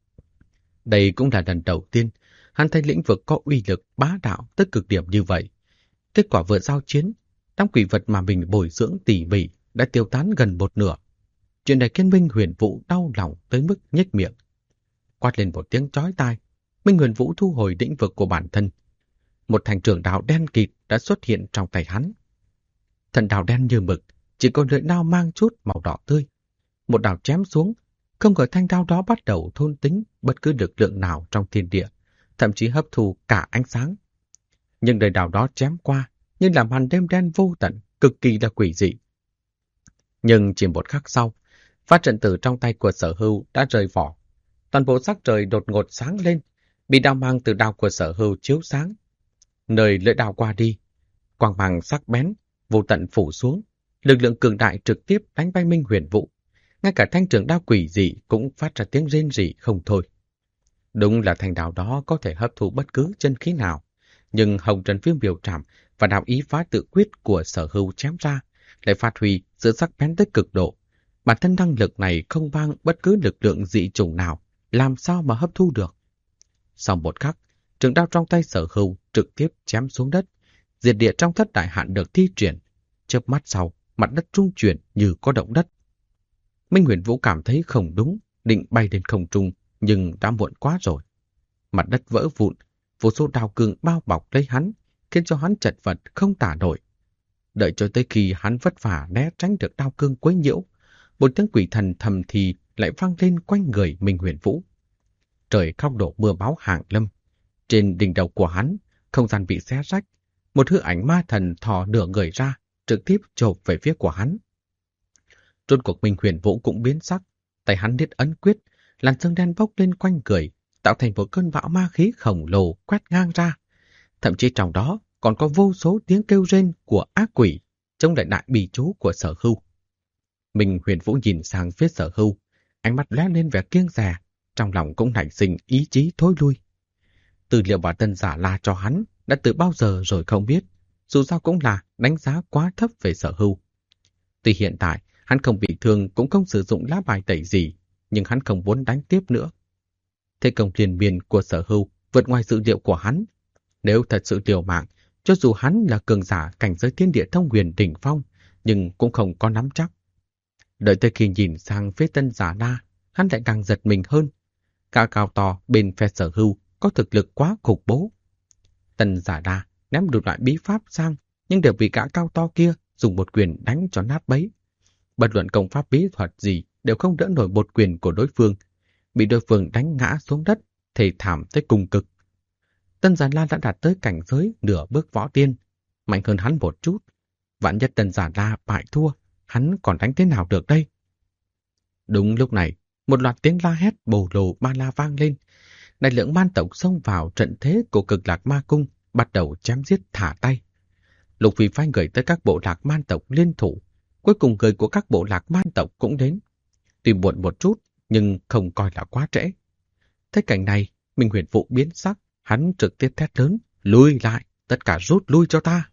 Đây cũng là lần đầu tiên hắn thấy lĩnh vực có uy lực bá đạo tới cực điểm như vậy. Kết quả vừa giao chiến, đám quỷ vật mà mình bồi dưỡng tỉ mỉ đã tiêu tán gần một nửa. Chuyện này khiến Minh Huyền Vũ đau lòng tới mức nhếch miệng. Quát lên một tiếng chói tai, Minh Huyền Vũ thu hồi lĩnh vực của bản thân. Một thanh trường đao đen kịt đã xuất hiện trong tay hắn. Thần đao đen như mực, chỉ có lưỡi đao mang chút màu đỏ tươi. Một đao chém xuống, không ngờ thanh đao đó bắt đầu thôn tính bất cứ lực lượng nào trong thiên địa, thậm chí hấp thu cả ánh sáng. Nhưng đời đao đó chém qua, như làm màn đêm đen vô tận, cực kỳ là quỷ dị. Nhưng chỉ một khắc sau, phát trận tử trong tay của Sở Hưu đã rời vỏ. Toàn bộ sắc trời đột ngột sáng lên, bị đao mang từ đao của Sở Hưu chiếu sáng. Nơi lưỡi đao qua đi, quang mang sắc bén, vô tận phủ xuống, lực lượng cường đại trực tiếp đánh bay Minh Huyền Vũ. Ngay cả thanh trường đao quỷ dị cũng phát ra tiếng rên rỉ không thôi. Đúng là thanh đao đó có thể hấp thụ bất cứ chân khí nào, nhưng Hồng Trần Viêm Biểu Trảm và đạo ý phá tự quyết của Sở Hưu chém ra lại phát huy sự sắc bén tới cực độ. Bản thân năng lực này không mang bất cứ lực lượng dị chủng nào, làm sao mà hấp thu được. Sau một khắc, trường đao trong tay Sở Hưu trực tiếp chém xuống đất, diệt địa trong thất đại hạn được thi triển. Chớp mắt sau, mặt đất rung chuyển như có động đất. Minh Huyền Vũ cảm thấy không đúng, định bay lên không trung, nhưng đã muộn quá rồi. Mặt đất vỡ vụn, vô số đao cương bao bọc lấy hắn, khiến cho hắn chật vật không tả nổi. Đợi cho tới khi hắn vất vả né tránh được đao cương quấy nhiễu, một tiếng quỷ thần thầm thì lại vang lên quanh người Minh Huyền Vũ. Trời khóc đổ mưa bão hàng lâm. Trên đỉnh đầu của hắn, không gian bị xé rách, một hư ảnh ma thần thò nửa người ra, trực tiếp chộp về phía của hắn. Rốt cuộc Minh Huyền Vũ cũng biến sắc, tay hắn niết ấn quyết, làn sương đen bốc lên quanh người, tạo thành một cơn bão ma khí khổng lồ quét ngang ra. Thậm chí trong đó còn có vô số tiếng kêu rên của ác quỷ, chống lại đại bì chú của Sở Hưu. Minh Huyền Vũ nhìn sang phía Sở Hưu, ánh mắt lóe lên vẻ kiêng dè, trong lòng cũng nảy sinh ý chí thối lui. Tư liệu mà Tân Giả La cho hắn đã từ bao giờ rồi không biết, dù sao cũng là đánh giá quá thấp về Sở Hưu. Tuy hiện tại hắn không bị thương cũng không sử dụng lá bài tẩy gì, nhưng hắn không muốn đánh tiếp nữa. Thế công liên miên của Sở Hưu vượt ngoài dự liệu của hắn. Nếu thật sự liều mạng, cho dù hắn là cường giả cảnh giới thiên địa thông huyền đỉnh phong, nhưng cũng không có nắm chắc. Đợi tới khi nhìn sang phía Tân Giả La, hắn lại càng giật mình hơn. Gã cao to bên phe Sở Hưu có thực lực quá khủng bố. Tân Giả La ném đủ loại bí pháp sang, nhưng đều bị gã cao to kia dùng một quyền đánh cho nát bấy. Bất luận công pháp bí thuật gì đều không đỡ nổi một quyền của đối phương, bị đối phương đánh ngã xuống đất, thê thảm tới cùng cực. Tân Giả La đã đạt tới cảnh giới nửa bước võ tiên, mạnh hơn hắn một chút. Vạn nhất Tân Giả La bại thua, hắn còn đánh thế nào được đây? Đúng lúc này, một loạt tiếng la hét bồ lồ ba la vang lên. Đại lượng man tộc xông vào trận thế của Cực Lạc Ma Cung, bắt đầu chém giết thả tay. Lục Phi phái người tới các bộ lạc man tộc liên thủ, cuối cùng người của các bộ lạc man tộc cũng đến. Tuy muộn một chút, nhưng không coi là quá trễ. Thế cảnh này, Minh Huyền Vũ biến sắc, hắn trực tiếp thét lớn, lui lại, tất cả rút lui cho ta.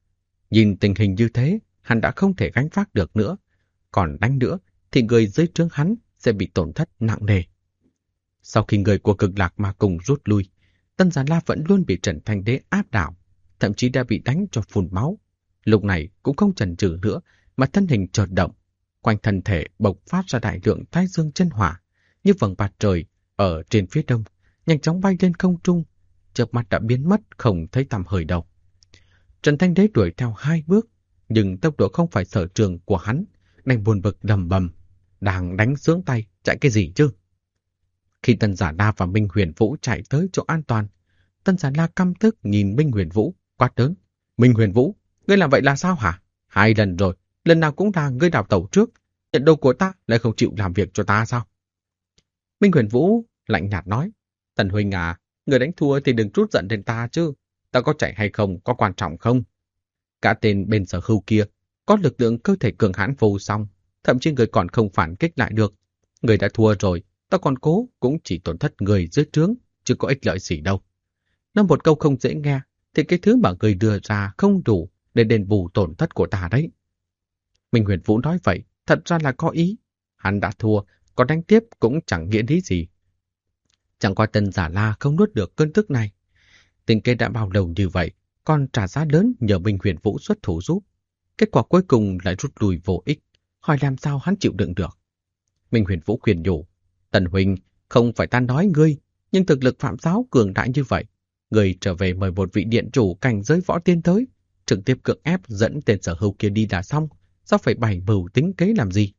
Nhìn tình hình như thế, hắn đã không thể gánh vác được nữa. Còn đánh nữa, thì người dưới trướng hắn sẽ bị tổn thất nặng nề. Sau khi người của Cực Lạc Ma Cung rút lui, Tân Giả La vẫn luôn bị Trần Thanh Đế áp đảo, thậm chí đã bị đánh cho phun máu. Lúc này cũng không chần chừ nữa, mà thân hình chợt động, quanh thân thể bộc phát ra đại lượng thái dương chân hỏa, như vầng mặt trời ở trên phía đông, nhanh chóng bay lên không trung, chớp mắt đã biến mất không thấy tăm hơi đâu. Trần Thanh Đế đuổi theo 2 bước, nhưng tốc độ không phải sở trường của hắn, đành buồn bực lầm bầm, đang đánh sướng tay, chạy cái gì chứ? Khi Tân Giả La và Minh Huyền Vũ chạy tới chỗ an toàn, Tân Giả La căm tức nhìn Minh Huyền Vũ, quát lớn. Minh Huyền Vũ, ngươi làm vậy là sao hả? 2 lần rồi, lần nào cũng là ngươi đào tẩu trước, nhận đồ của ta lại không chịu làm việc cho ta sao? Minh Huyền Vũ lạnh nhạt nói, Tần huynh à, người đánh thua thì đừng trút giận lên ta chứ, ta có chạy hay không có quan trọng không? Cả tên bên Sở Hưu kia có lực lượng cơ thể cường hãn vô song, thậm chí người còn không phản kích lại được. Người đã thua rồi, ta còn cố cũng chỉ tổn thất người dưới trướng, chứ có ích lợi gì đâu. Nói một câu không dễ nghe, thì cái thứ mà người đưa ra không đủ để đền bù tổn thất của ta đấy. Minh Huyền Vũ nói vậy, thật ra là có ý. Hắn đã thua, còn đánh tiếp cũng chẳng nghĩa lý gì. Chẳng qua Tân Giả La không nuốt được cơn tức này. Tình kế đã bao lâu như vậy, còn trả giá lớn nhờ Minh Huyền Vũ xuất thủ giúp. Kết quả cuối cùng lại rút lui vô ích, hỏi làm sao hắn chịu đựng được. Minh Huyền Vũ khuyên nhủ, Tần huynh, không phải ta nói ngươi, nhưng thực lực Phạm giáo cường đại như vậy. Ngươi trở về mời một vị điện chủ cảnh giới võ tiên tới, trực tiếp cưỡng ép dẫn tên Sở Hưu kia đi đã xong, sao phải bày mưu tính kế làm gì?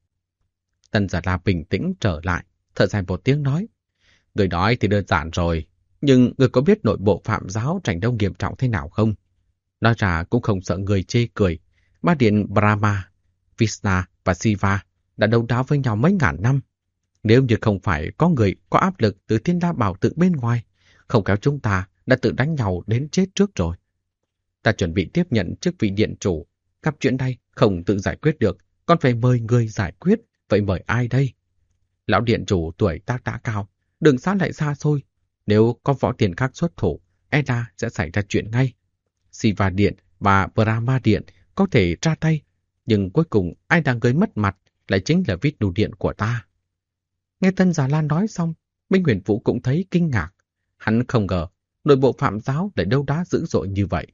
Tân Giả La bình tĩnh trở lại, thở dài một tiếng nói, người nói thì đơn giản rồi, nhưng người có biết nội bộ Phạm giáo tranh đấu nghiêm trọng thế nào không? Nói ra cũng không sợ người chê cười. Ba điện Brahma, Vishnu và Shiva đã đấu đá với nhau mấy ngàn năm. Nếu như không phải có người có áp lực từ Thiên La Bảo Tự bên ngoài, không kéo chúng ta đã tự đánh nhau đến chết trước rồi. Ta chuẩn bị tiếp nhận chức vị điện chủ, gặp chuyện đây không tự giải quyết được, còn phải mời người giải quyết, vậy mời ai đây? Lão điện chủ tuổi tác đã cao, đường xa lại xa xôi, nếu có võ tiền khác xuất thủ, e là sẽ xảy ra chuyện ngay. Shiva điện và Brahma điện có thể ra tay, nhưng cuối cùng ai đang gây mất mặt lại chính là Vishnu điện của ta. Nghe Tân Giả La nói xong, Minh Huyền Vũ cũng thấy kinh ngạc. Hắn không ngờ nội bộ Phạm giáo lại đấu đá dữ dội như vậy.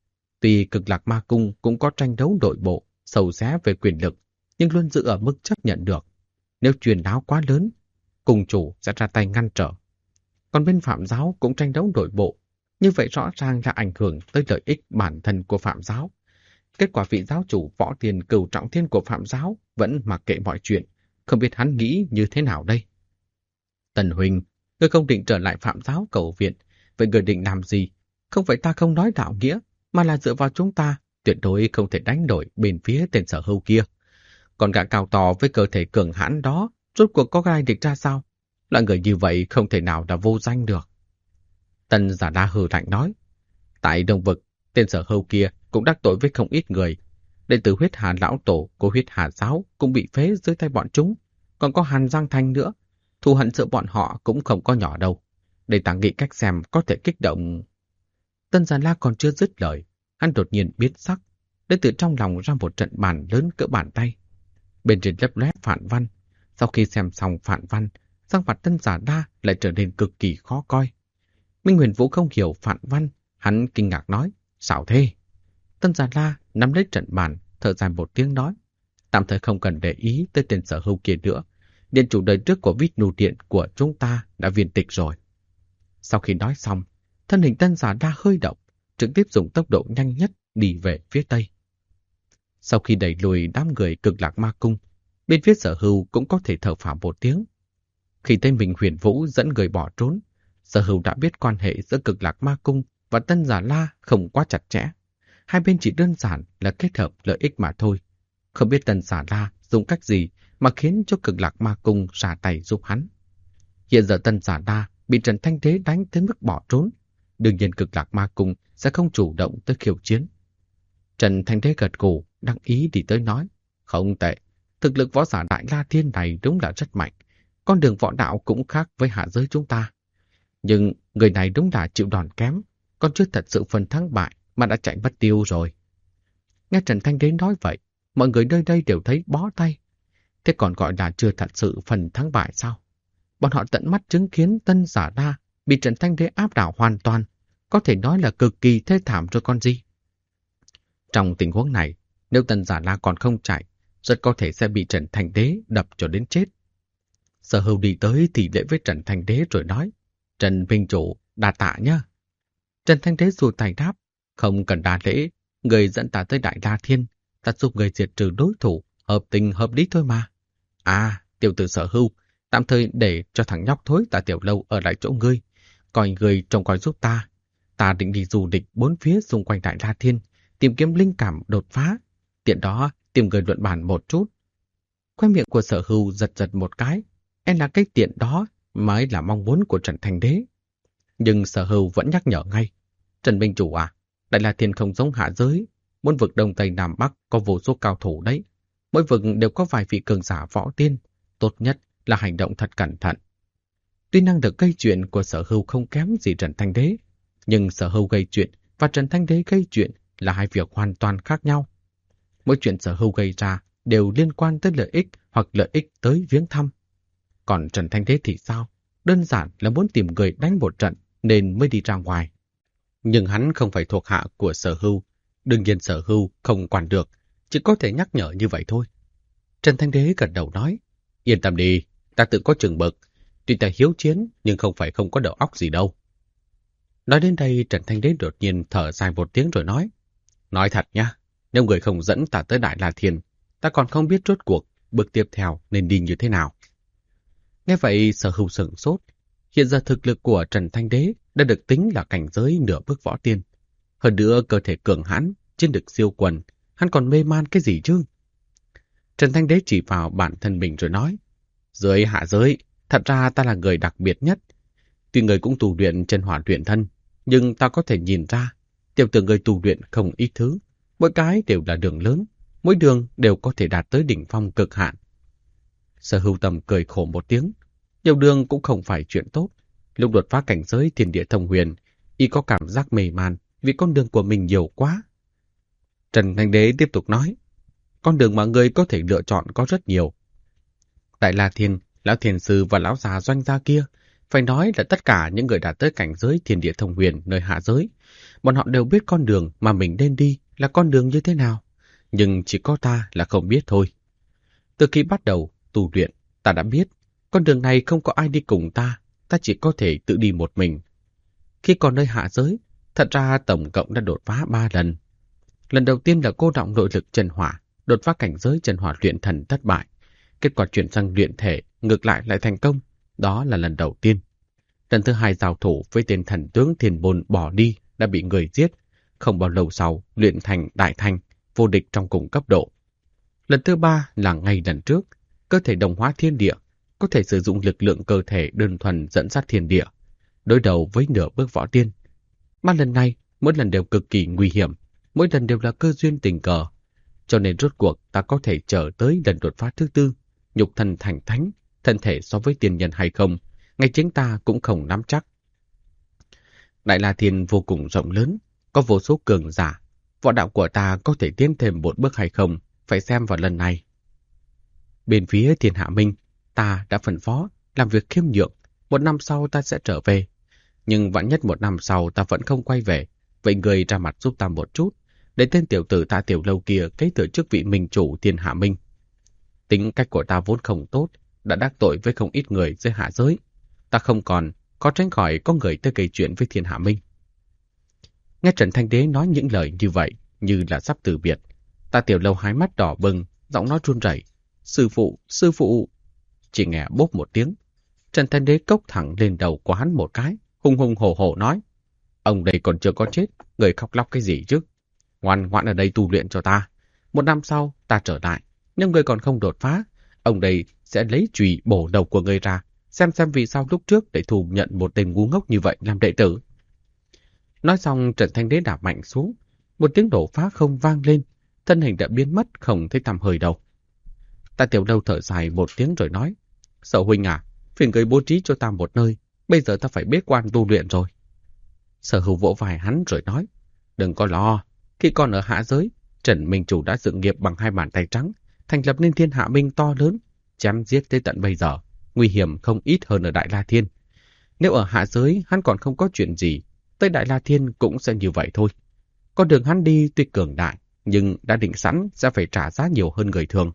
Tuy Cực Lạc Ma Cung cũng có tranh đấu nội bộ, sầu xé về quyền lực, nhưng luôn giữ ở mức chấp nhận được. Nếu truyền đáo quá lớn, cùng chủ sẽ ra tay ngăn trở. Còn bên Phạm giáo cũng tranh đấu nội bộ, như vậy rõ ràng là ảnh hưởng tới lợi ích bản thân của Phạm giáo. Kết quả vị giáo chủ Võ Tiền Cửu Trọng Thiên của Phạm giáo vẫn mặc kệ mọi chuyện, không biết hắn nghĩ như thế nào đây. Tần huynh, ngươi không định trở lại Phạm giáo cầu viện, vậy ngươi định làm gì? Không phải ta không nói đạo nghĩa, mà là dựa vào chúng ta, tuyệt đối không thể đánh đổi bên phía tên Sở Hưu kia. Còn gã cao to với cơ thể cường hãn đó, rốt cuộc có ai địch ra sao? Loại người như vậy không thể nào là vô danh được. Tân Giả La hừ lạnh nói, tại Đông Vực, tên Sở Hưu kia cũng đắc tội với không ít người. Đệ tử Huyết Hà lão tổ của Huyết Hà giáo cũng bị phế dưới tay bọn chúng, còn có Hàn Giang Thanh nữa. Thù hận giữa bọn họ cũng không có nhỏ đâu. Để ta nghĩ cách xem có thể kích động. Tân Giả La còn chưa dứt lời, hắn đột nhiên biến sắc, để từ trong lòng ra một trận bàn lớn cỡ bàn tay. Bên trên lấp lóe phản văn. Sau khi xem xong phản văn, sắc mặt Tân Giả La lại trở nên cực kỳ khó coi. Minh Huyền Vũ không hiểu phản văn, hắn kinh ngạc nói, sao thế? Tân Già La nắm lấy trận bàn, thở dài một tiếng nói, tạm thời không cần để ý tới tên Sở Hưu kia nữa. Điện chủ đời trước của Vishnu Điện của chúng ta đã viên tịch rồi. Sau khi nói xong, thân hình Tân Già La hơi động, trực tiếp dùng tốc độ nhanh nhất đi về phía tây. Sau khi đẩy lùi đám người Cực Lạc Ma Cung, bên phía Sở Hưu cũng có thể thở phào một tiếng. Khi thấy Minh Huyền Vũ dẫn người bỏ trốn, Sở Hưu đã biết quan hệ giữa Cực Lạc Ma Cung và Tân Già La không quá chặt chẽ. Hai bên chỉ đơn giản là kết hợp lợi ích mà thôi. Không biết Tân Già La dùng cách gì mà khiến cho Cực Lạc Ma Cung ra tay giúp hắn. Hiện giờ Tân Già La bị Trần Thanh Đế đánh tới mức bỏ trốn. Đương nhiên Cực Lạc Ma Cung sẽ không chủ động tới khiêu chiến. Trần Thanh Đế gật gù, đắc ý đi tới nói, không tệ, thực lực võ giả Đại La Thiên này đúng là rất mạnh. Con đường võ đạo cũng khác với hạ giới chúng ta. Nhưng người này đúng là chịu đòn kém, còn chưa thật sự phần thắng bại mà đã chạy mất tiêu rồi. Nghe Trần Thanh Đế nói vậy, mọi người nơi đây đều thấy bó tay. Thế còn gọi là chưa thật sự phần thắng bại sao? Bọn họ tận mắt chứng kiến Tân Giả La bị Trần Thanh Đế áp đảo hoàn toàn, có thể nói là cực kỳ thê thảm rồi con gì. Trong tình huống này, nếu Tân Giả La còn không chạy, rất có thể sẽ bị Trần Thanh Đế đập cho đến chết. Sở Hưu đi tới thì lễ với Trần Thanh Đế rồi nói, Trần Minh Chủ, đa tạ nhá. Trần Thanh Đế xua tay đáp, không cần đa lễ, người dẫn ta tới Đại La Thiên, ta giúp người diệt trừ đối thủ, hợp tình hợp lý thôi mà. À, tiểu tử Sở Hưu, tạm thời để cho thằng nhóc thối Tạ Tiểu Lâu ở lại chỗ ngươi, coi người trông coi giúp ta. Ta định đi du lịch bốn phía xung quanh Đại La Thiên, tìm kiếm linh cảm đột phá, tiện đó tìm người luận bàn một chút. Khoe miệng của Sở Hưu giật giật một cái, là cái tiện đó mới là mong muốn của Trần Thanh Đế. Nhưng Sở Hưu vẫn nhắc nhở ngay, Trần Minh Chủ à, Đại La Thiên không giống hạ giới, muôn vực Đông Tây Nam Bắc có vô số cao thủ đấy. Mỗi vực đều có vài vị cường giả võ tiên, tốt nhất là hành động thật cẩn thận. Tuy năng lực gây chuyện của Sở Hưu không kém gì Trần Thanh Đế, nhưng Sở Hưu gây chuyện và Trần Thanh Đế gây chuyện là hai việc hoàn toàn khác nhau. Mỗi chuyện Sở Hưu gây ra đều liên quan tới lợi ích hoặc lợi ích tới viếng thăm. Còn Trần Thanh Đế thì sao? Đơn giản là muốn tìm người đánh một trận nên mới đi ra ngoài. Nhưng hắn không phải thuộc hạ của Sở Hưu, đương nhiên Sở Hưu không quản được, chỉ có thể nhắc nhở như vậy thôi. Trần Thanh Đế gật đầu nói, yên tâm đi, ta tự có chừng mực, tuy ta hiếu chiến nhưng không phải không có đầu óc gì đâu. Nói đến đây Trần Thanh Đế đột nhiên thở dài một tiếng rồi nói thật nhá, nếu người không dẫn ta tới Đại La Thiên, ta còn không biết rốt cuộc bước tiếp theo nên đi như thế nào. Nghe vậy Sở Hưu sửng sốt. Hiện giờ thực lực của Trần Thanh Đế đã được tính là cảnh giới nửa bước võ tiên. Hơn nữa cơ thể cường hãn, chiến lực siêu quần, hắn còn mê man cái gì chứ? Trần Thanh Đế chỉ vào bản thân mình rồi nói, dưới hạ giới, thật ra ta là người đặc biệt nhất. Tuy người cũng tu luyện chân hỏa luyện thân, nhưng ta có thể nhìn ra, tiểu tử người tu luyện không ít thứ, mỗi cái đều là đường lớn, mỗi đường đều có thể đạt tới đỉnh phong cực hạn. Sở Hưu Tầm cười khổ một tiếng, nhiều đường cũng không phải chuyện tốt. Lúc đột phá cảnh giới thiên địa thông huyền, y có cảm giác mê man vì con đường của mình nhiều quá. Trần Thanh Đế tiếp tục nói, con đường mà người có thể lựa chọn có rất nhiều. Đại La Thiên, Lão Thiền Sư và Lão Già Doanh gia kia, phải nói là tất cả những người đạt tới cảnh giới thiên địa thông huyền nơi hạ giới. Bọn họ đều biết con đường mà mình nên đi là con đường như thế nào, nhưng chỉ có ta là không biết thôi. Từ khi bắt đầu tu luyện, ta đã biết, con đường này không có ai đi cùng ta chỉ có thể tự đi một mình. Khi còn nơi hạ giới, thật ra tổng cộng đã đột phá 3 lần. Lần đầu tiên là cô đọng nội lực chân hỏa, đột phá cảnh giới chân hỏa luyện thần thất bại. Kết quả chuyển sang luyện thể, ngược lại thành công. Đó là lần đầu tiên. Lần thứ hai giao thủ với tên thần tướng Thiên Bồn bỏ đi, đã bị người giết. Không bao lâu sau, luyện thành đại thành, vô địch trong cùng cấp độ. Lần thứ ba là ngay lần trước, cơ thể đồng hóa thiên địa, có thể sử dụng lực lượng cơ thể đơn thuần dẫn dắt thiên địa, đối đầu với nửa bước võ tiên. Ba lần này, mỗi lần đều cực kỳ nguy hiểm, mỗi lần đều là cơ duyên tình cờ. Cho nên rốt cuộc ta có thể chờ tới lần đột phá thứ tư, nhục thân thành thánh, thân thể so với tiên nhân hay không, ngay chính ta cũng không nắm chắc. Đại La Thiên vô cùng rộng lớn, có vô số cường giả, võ đạo của ta có thể tiến thêm một bước hay không, phải xem vào lần này. Bên phía Thiên Hạ Minh, ta đã phân phó, làm việc khiêm nhượng, 1 năm sau ta sẽ trở về. Nhưng vạn nhất 1 năm sau ta vẫn không quay về, vậy người ra mặt giúp ta một chút, để tên tiểu tử Tạ Tiểu Lâu kia kế thừa chức vị minh chủ thiên hạ minh. Tính cách của ta vốn không tốt, đã đắc tội với không ít người dưới hạ giới. Ta không còn, có tránh khỏi có người tới gây chuyện với thiên hạ minh. Nghe Trần Thanh Đế nói những lời như vậy, như là sắp từ biệt. Tạ Tiểu Lâu hai mắt đỏ bừng, giọng nói run rẩy. Sư phụ, sư phụ. Chỉ nghe bốp một tiếng. Trần Thanh Đế cốc thẳng lên đầu của hắn một cái, hùng hùng hổ hổ nói. Ông đây còn chưa có chết, người khóc lóc cái gì chứ? Ngoan ngoãn ở đây tu luyện cho ta. 1 năm sau, ta trở lại. Nhưng người còn không đột phá, ông đây sẽ lấy chùy bổ đầu của người ra, xem vì sao lúc trước để thù nhận một tên ngu ngốc như vậy làm đệ tử. Nói xong, Trần Thanh Đế đạp mạnh xuống. Một tiếng đổ phá không vang lên, thân hình đã biến mất không thấy tăm hơi đâu. Tạ Tiểu Lâu thở dài một tiếng rồi nói. Sở huynh à, phiền người bố trí cho ta một nơi, bây giờ ta phải bế quan tu luyện rồi. Sở Hưu vỗ vai hắn rồi nói. Đừng có lo, khi còn ở hạ giới, Trần Minh Chủ đã dựng nghiệp bằng 2 bàn tay trắng, thành lập nên thiên hạ minh to lớn, chém giết tới tận bây giờ, nguy hiểm không ít hơn ở Đại La Thiên. Nếu ở hạ giới hắn còn không có chuyện gì, tới Đại La Thiên cũng sẽ như vậy thôi. Con đường hắn đi tuy cường đại, nhưng đã định sẵn sẽ phải trả giá nhiều hơn người thường.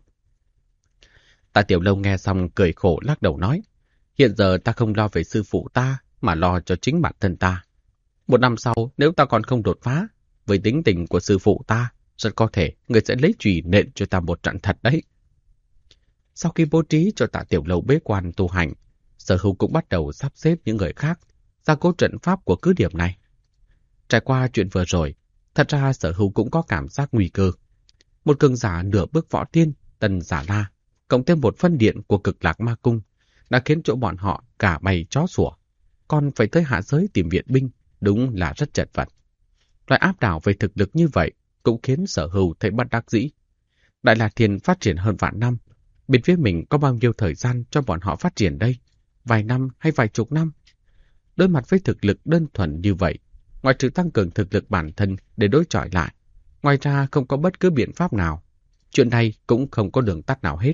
Tạ Tiểu Lâu nghe xong cười khổ lắc đầu nói. Hiện giờ ta không lo về sư phụ ta, mà lo cho chính bản thân ta. 1 năm sau, nếu ta còn không đột phá, với tính tình của sư phụ ta, rất có thể người sẽ lấy chùy nện cho ta một trận thật đấy. Sau khi bố trí cho Tạ Tiểu Lâu bế quan tu hành, Sở Hưu cũng bắt đầu sắp xếp những người khác gia cố trận pháp của cứ điểm này. Trải qua chuyện vừa rồi, thật ra Sở Hưu cũng có cảm giác nguy cơ. Một cường giả nửa bước võ tiên, Tần Giả La, cộng thêm một phân điện của Cực Lạc Ma Cung, đã khiến chỗ bọn họ cả bầy chó sủa. Còn phải tới hạ giới tìm viện binh, đúng là rất chật vật. Loại áp đảo về thực lực như vậy cũng khiến Sở Hưu thấy bất đắc dĩ. Đại La Thiên phát triển hơn vạn năm, bên phía mình có bao nhiêu thời gian cho bọn họ phát triển đây? Vài năm hay vài chục năm? Đối mặt với thực lực đơn thuần như vậy, ngoài trừ tăng cường thực lực bản thân để đối chọi lại, ngoài ra không có bất cứ biện pháp nào. Chuyện này cũng không có đường tắt nào hết.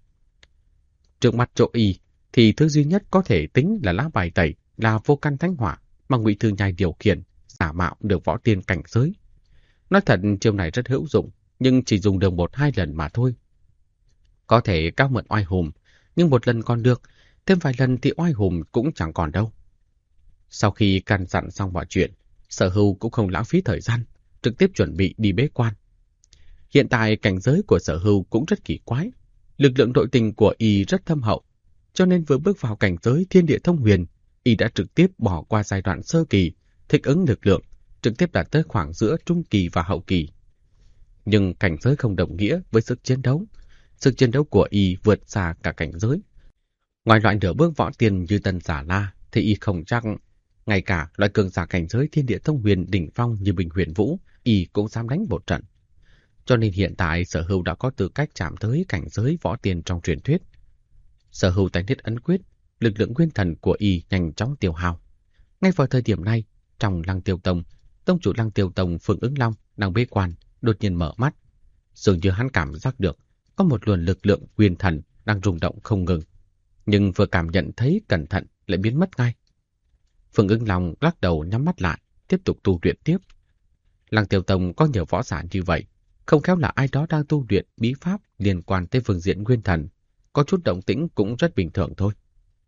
Trước mặt chỗ y thì thứ duy nhất có thể tính là lá bài tẩy là vô căn thánh hỏa mà Ngụy Thư Nhai điều khiển, giả mạo được võ tiên cảnh giới. Nói thật chiêu này rất hữu dụng, nhưng chỉ dùng được 1-2 lần mà thôi. Có thể cao mượn oai hùng, nhưng 1 lần còn được, thêm vài lần thì oai hùng cũng chẳng còn đâu. Sau khi căn dặn xong mọi chuyện, Sở Hưu cũng không lãng phí thời gian, trực tiếp chuẩn bị đi bế quan. Hiện tại cảnh giới của Sở Hưu cũng rất kỳ quái. Lực lượng nội tình của y rất thâm hậu, cho nên vừa bước vào cảnh giới thiên địa thông huyền, y đã trực tiếp bỏ qua giai đoạn sơ kỳ, thích ứng lực lượng, trực tiếp đạt tới khoảng giữa trung kỳ và hậu kỳ. Nhưng cảnh giới không đồng nghĩa với sức chiến đấu. Sức chiến đấu của y vượt xa cả cảnh giới. Ngoài loại nửa bước võ tiên như Tần Giả La thì y không chắc, ngay cả loại cường giả cảnh giới thiên địa thông huyền đỉnh phong như Bình Huyền Vũ, y cũng dám đánh một trận. Cho nên hiện tại Sở Hưu đã có tư cách chạm tới cảnh giới võ tiên trong truyền thuyết. Sở Hưu tay niết ấn quyết, lực lượng nguyên thần của y nhanh chóng tiêu hao. Ngay vào thời điểm này, trong Lăng Tiêu Tông, tông chủ Lăng Tiêu Tông Phương Ứng Long đang bế quan, đột nhiên mở mắt. Dường như hắn cảm giác được có một luồng lực lượng nguyên thần đang rung động không ngừng, nhưng vừa cảm nhận thấy cẩn thận lại biến mất ngay. Phương Ứng Long lắc đầu nhắm mắt lại, tiếp tục tu luyện tiếp. Lăng Tiêu Tông có nhiều võ giả như vậy, không khéo là ai đó đang tu luyện bí pháp liên quan tới phương diện nguyên thần, có chút động tĩnh cũng rất bình thường thôi.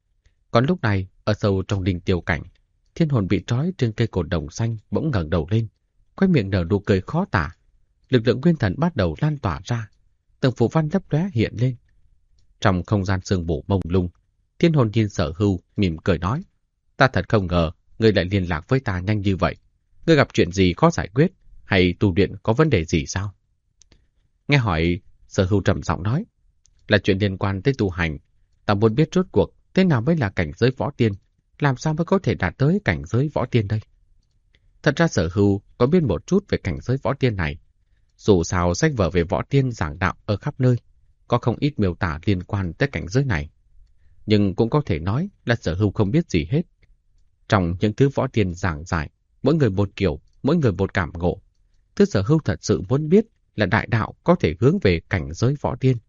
Còn lúc này, ở sâu trong đình tiêu cảnh, Thiên Hồn bị trói trên cây cột đồng xanh bỗng ngẩng đầu lên, khóe miệng nở nụ cười khó tả. Lực lượng nguyên thần bắt đầu lan tỏa ra, từng phù văn lấp lóe hiện lên. Trong không gian sương mù mông lung, Thiên Hồn nhìn Sở Hưu mỉm cười nói: "Ta thật không ngờ, ngươi lại liên lạc với ta nhanh như vậy. Ngươi gặp chuyện gì khó giải quyết, hay tu luyện có vấn đề gì sao?" Nghe hỏi, Sở Hưu trầm giọng nói: "Là chuyện liên quan tới tu hành. Ta muốn biết rốt cuộc thế nào mới là cảnh giới võ tiên, làm sao mới có thể đạt tới cảnh giới võ tiên đây?" Thật ra Sở Hưu có biết một chút về cảnh giới võ tiên này. Dù sao sách vở về võ tiên giảng đạo ở khắp nơi, có không ít miêu tả liên quan tới cảnh giới này. Nhưng cũng có thể nói là Sở Hưu không biết gì hết. Trong những thứ võ tiên giảng giải, mỗi người một kiểu, mỗi người một cảm ngộ. Thứ Sở Hưu thật sự muốn biết là đại đạo có thể hướng về cảnh giới võ tiên.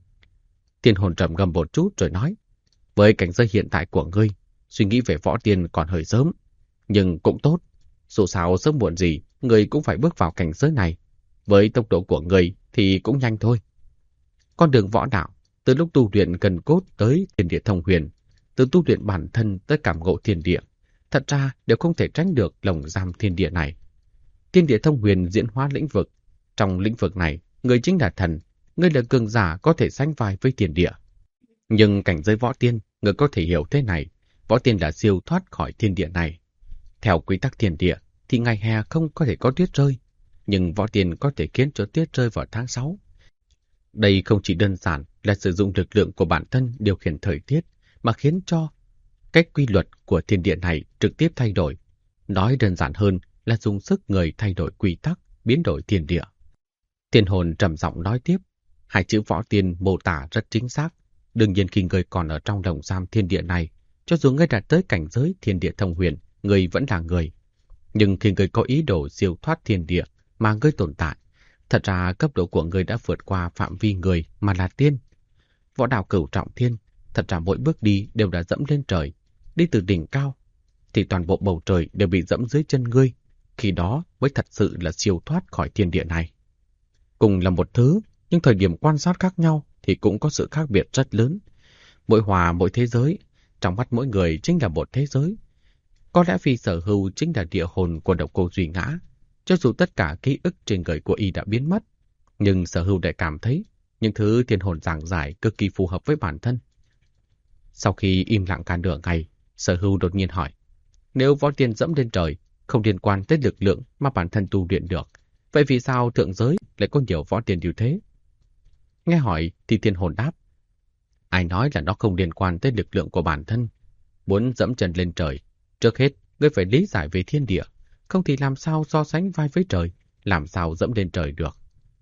Thiên Hồn trầm ngâm một chút rồi nói: "Với cảnh giới hiện tại của ngươi, suy nghĩ về võ tiên còn hơi sớm. Nhưng cũng tốt, dù sao sớm muộn gì, người cũng phải bước vào cảnh giới này. Với tốc độ của người thì cũng nhanh thôi. Con đường võ đạo, từ lúc tu luyện cần cốt tới thiên địa thông huyền, từ tu luyện bản thân tới cảm ngộ thiên địa, thật ra đều không thể tránh được lồng giam thiên địa này. Thiên địa thông huyền diễn hóa lĩnh vực. Trong lĩnh vực này, người chính là thần, người là cường giả có thể sánh vai với thiên địa. Nhưng cảnh giới võ tiên, người có thể hiểu thế này, võ tiên là siêu thoát khỏi thiên địa này. Theo quy tắc thiên địa, thì ngày hè không có thể có tuyết rơi, nhưng võ tiên có thể khiến cho tuyết rơi vào tháng 6. Đây không chỉ đơn giản là sử dụng lực lượng của bản thân điều khiển thời tiết, mà khiến cho cách quy luật của thiên địa này trực tiếp thay đổi. Nói đơn giản hơn là dùng sức người thay đổi quy tắc, biến đổi thiên địa. Thiên hồn trầm giọng nói tiếp, hai chữ võ tiên mô tả rất chính xác. Đương nhiên khi người còn ở trong lồng giam thiên địa này, cho dù người đạt tới cảnh giới thiên địa thông huyền, người vẫn là người. Nhưng khi người có ý đồ siêu thoát thiên địa mà người tồn tại, thật ra cấp độ của người đã vượt qua phạm vi người mà là tiên. Võ đạo cửu trọng thiên, thật ra mỗi bước đi đều đã dẫm lên trời. Đi từ đỉnh cao, thì toàn bộ bầu trời đều bị dẫm dưới chân ngươi. Khi đó mới thật sự là siêu thoát khỏi thiên địa này. Cùng là một thứ, nhưng thời điểm quan sát khác nhau thì cũng có sự khác biệt rất lớn. Mỗi hòa mỗi thế giới, trong mắt mỗi người chính là một thế giới. Có lẽ vì Sở Hưu chính là địa hồn của Độc Cô Duy Ngã. Cho dù tất cả ký ức trên người của y đã biến mất, nhưng Sở Hưu lại cảm thấy những thứ thiên hồn giảng giải cực kỳ phù hợp với bản thân. Sau khi im lặng cả nửa ngày, Sở Hưu đột nhiên hỏi, nếu võ tiên dẫm lên trời không liên quan tới lực lượng mà bản thân tu luyện được, vậy vì sao thượng giới lại có nhiều võ tiên như thế? Nghe hỏi thì thiên hồn đáp, ai nói là nó không liên quan tới lực lượng của bản thân? Muốn dẫm chân lên trời, trước hết ngươi phải lý giải về thiên địa, không thì làm sao so sánh vai với trời, làm sao dẫm lên trời được.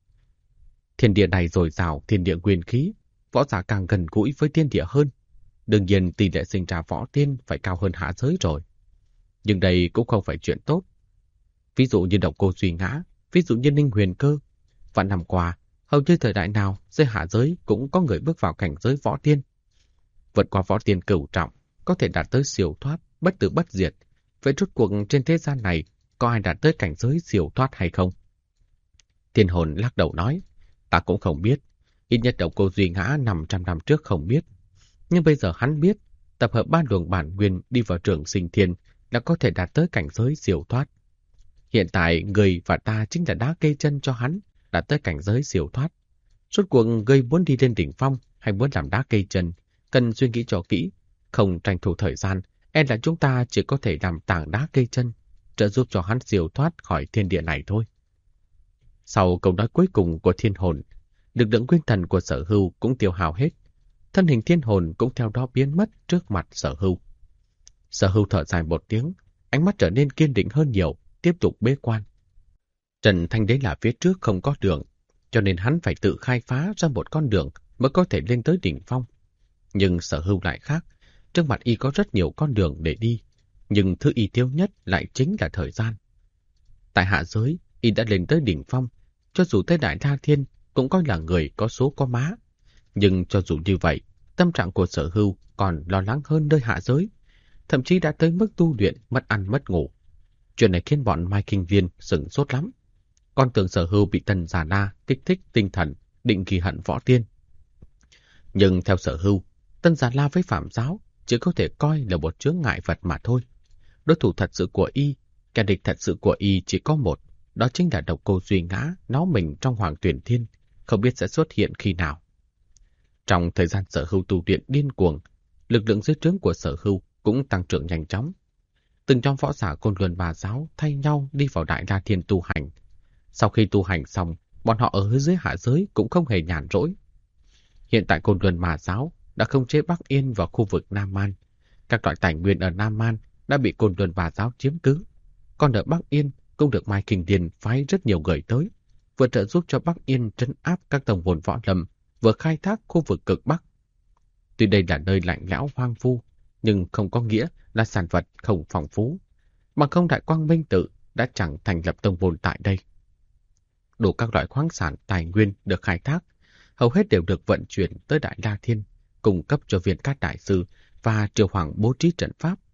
Thiên địa này dồi dào thiên địa nguyên khí, võ giả càng gần gũi với thiên địa hơn. Đương nhiên tỷ lệ sinh ra võ tiên phải cao hơn hạ giới rồi. Nhưng đây cũng không phải chuyện tốt. Ví dụ như Độc Cô Duy Ngã, ví dụ như Ninh Huyền Cơ. Vạn năm qua, hầu như thời đại nào dưới hạ giới cũng có người bước vào cảnh giới võ tiên. Vượt qua võ tiên cửu trọng, có thể đạt tới siêu thoát, bất tử bất diệt. Vậy rốt cuộc trên thế gian này có ai đạt tới cảnh giới siêu thoát hay không? Thiên hồn lắc đầu nói, ta cũng không biết. Ít nhất Độc Cô Duy Ngã 500 năm trước không biết. Nhưng bây giờ hắn biết, tập hợp ba luồng bản nguyên đi vào trường sinh thiên là có thể đạt tới cảnh giới siêu thoát. Hiện tại người và ta chính là đá cây chân cho hắn đạt tới cảnh giới siêu thoát. Rốt cuộc người muốn đi lên đỉnh phong hay muốn làm đá cây chân, cần suy nghĩ cho kỹ, không tranh thủ thời gian, e là chúng ta chỉ có thể làm tảng đá cây chân, trợ giúp cho hắn siêu thoát khỏi thiên địa này thôi. Sau câu nói cuối cùng của thiên hồn, lực lượng nguyên thần của Sở Hưu cũng tiêu hao hết. Thân hình thiên hồn cũng theo đó biến mất trước mặt Sở Hưu. Sở Hưu thở dài một tiếng, ánh mắt trở nên kiên định hơn nhiều, tiếp tục bế quan. Trần Thanh Đế là phía trước không có đường, cho nên hắn phải tự khai phá ra một con đường mới có thể lên tới đỉnh phong. Nhưng Sở Hưu lại khác, trước mặt y có rất nhiều con đường để đi, nhưng thứ y thiếu nhất lại chính là thời gian. Tại hạ giới, y đã lên tới đỉnh phong, cho dù tới Đại La Thiên cũng coi là người có số có má. Nhưng cho dù như vậy, tâm trạng của Sở Hưu còn lo lắng hơn nơi hạ giới, thậm chí đã tới mức tu luyện mất ăn mất ngủ. Chuyện này khiến bọn Mai Kinh Viên sửng sốt lắm. Con tưởng Sở Hưu bị Tần Già La kích thích tinh thần, định ghi hận võ tiên. Nhưng theo Sở Hưu, Tần Già La với Phạm Giáo chỉ có thể coi là một chướng ngại vật mà thôi. Đối thủ thật sự của y, kẻ địch thật sự của y chỉ có một, đó chính là Độc Cô Duy Ngã nó mình trong Hoàng Tuyển Thiên, không biết sẽ xuất hiện khi nào. Trong thời gian Sở Hưu tu luyện điên cuồng, lực lượng dưới trướng của Sở Hưu cũng tăng trưởng nhanh chóng. Từng trong võ giả Côn Luân Bà Giáo thay nhau đi vào Đại La Thiên tu hành. Sau khi tu hành xong, bọn họ ở dưới hạ giới cũng không hề nhàn rỗi. Hiện tại Côn Luân Bà Giáo đã khống chế Bắc Yên vào khu vực Nam Man. Các loại tài nguyên ở Nam Man đã bị Côn Luân Bà Giáo chiếm cứ. Còn ở Bắc Yên cũng được Mai Kinh Điền phái rất nhiều người tới, vừa trợ giúp cho Bắc Yên trấn áp các tông môn võ lâm, vừa khai thác khu vực cực Bắc. Tuy đây là nơi lạnh lẽo hoang vu, nhưng không có nghĩa là sản vật không phong phú. Bằng không Đại Quang Minh Tự đã chẳng thành lập tông môn tại đây. Đủ các loại khoáng sản tài nguyên được khai thác, hầu hết đều được vận chuyển tới Đại La Thiên, cung cấp cho Viên Cát Đại Sư và Triều Hoàng bố trí trận pháp.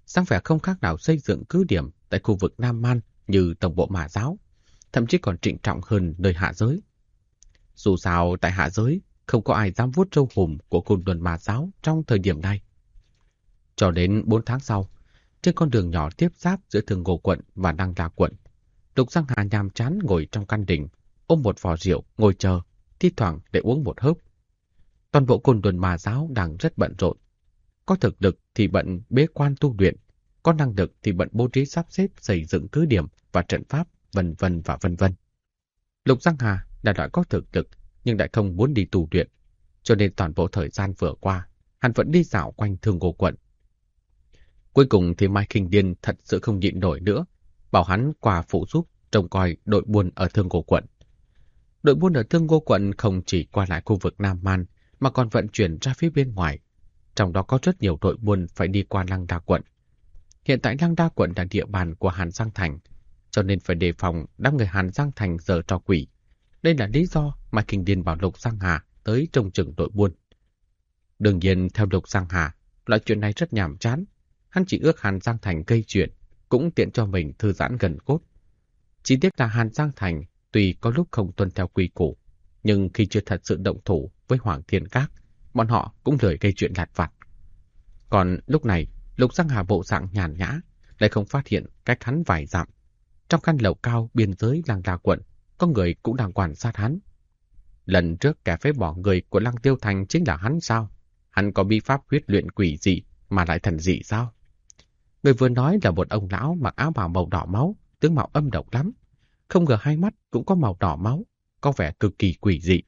sáng vẻ không khác nào xây dựng cứ điểm tại khu vực Nam Man như tổng bộ Mã giáo, thậm chí còn trịnh trọng hơn nơi hạ giới. Dù sao tại hạ giới không có ai dám vuốt râu hùm của côn luân Mã giáo trong thời điểm này. Cho đến 4 tháng sau, trên con đường nhỏ tiếp giáp giữa Thường Ngô quận và Đăng Đa quận, Lục Giang Hà nhàm chán ngồi trong căn đình, ôm một vò rượu ngồi chờ, thi thoảng để uống một hớp. Toàn bộ côn luân Mã giáo đang rất bận rộn. Có thực lực thì bận bế quan tu luyện, có năng lực thì bận bố trí sắp xếp xây dựng cứ điểm và trận pháp, vân vân và vân vân. Lục Giang Hà là loại có thực lực nhưng lại không muốn đi tu luyện, cho nên toàn bộ thời gian vừa qua, hắn vẫn đi dạo quanh Thường Ngô quận. Cuối cùng thì Mai Khinh Điên thật sự không nhịn nổi nữa, bảo hắn qua phụ giúp trông coi đội buôn ở Thường Ngô quận. Đội buôn ở Thường Ngô quận không chỉ qua lại khu vực Nam Man mà còn vận chuyển ra phía bên ngoài, trong đó có rất nhiều đội buôn phải đi qua Lăng Đa quận. Hiện tại Lăng Đa quận là địa bàn của Hàn Giang Thành, cho nên phải đề phòng đám người Hàn Giang Thành giở trò quỷ. Đây là lý do mà Kinh Điên bảo Lục Giang Hà tới trông chừng đội buôn. Đương nhiên, theo Lục Giang Hà, loại chuyện này rất nhàm chán. Hắn chỉ ước Hàn Giang Thành gây chuyện, cũng tiện cho mình thư giãn gần cốt. Chỉ tiếc là Hàn Giang Thành tuy có lúc không tuân theo quy củ, nhưng khi chưa thật sự động thủ với Hoàng Thiên Các, bọn họ cũng lười gây chuyện lặt vặt. Còn lúc này, Lục Giang Hà bộ dạng nhàn nhã, lại không phát hiện cách hắn vài dặm. Trong căn lầu cao biên giới Lăng Đa quận, có người cũng đang quan sát hắn. Lần trước kẻ phế bỏ người của Lăng Tiêu Thành chính là hắn sao? Hắn có bí pháp huyết luyện quỷ dị mà lại thần dị sao? Người vừa nói là một ông lão mặc áo bào màu đỏ máu, tướng mạo âm độc lắm. Không ngờ hai mắt cũng có màu đỏ máu, có vẻ cực kỳ quỷ dị.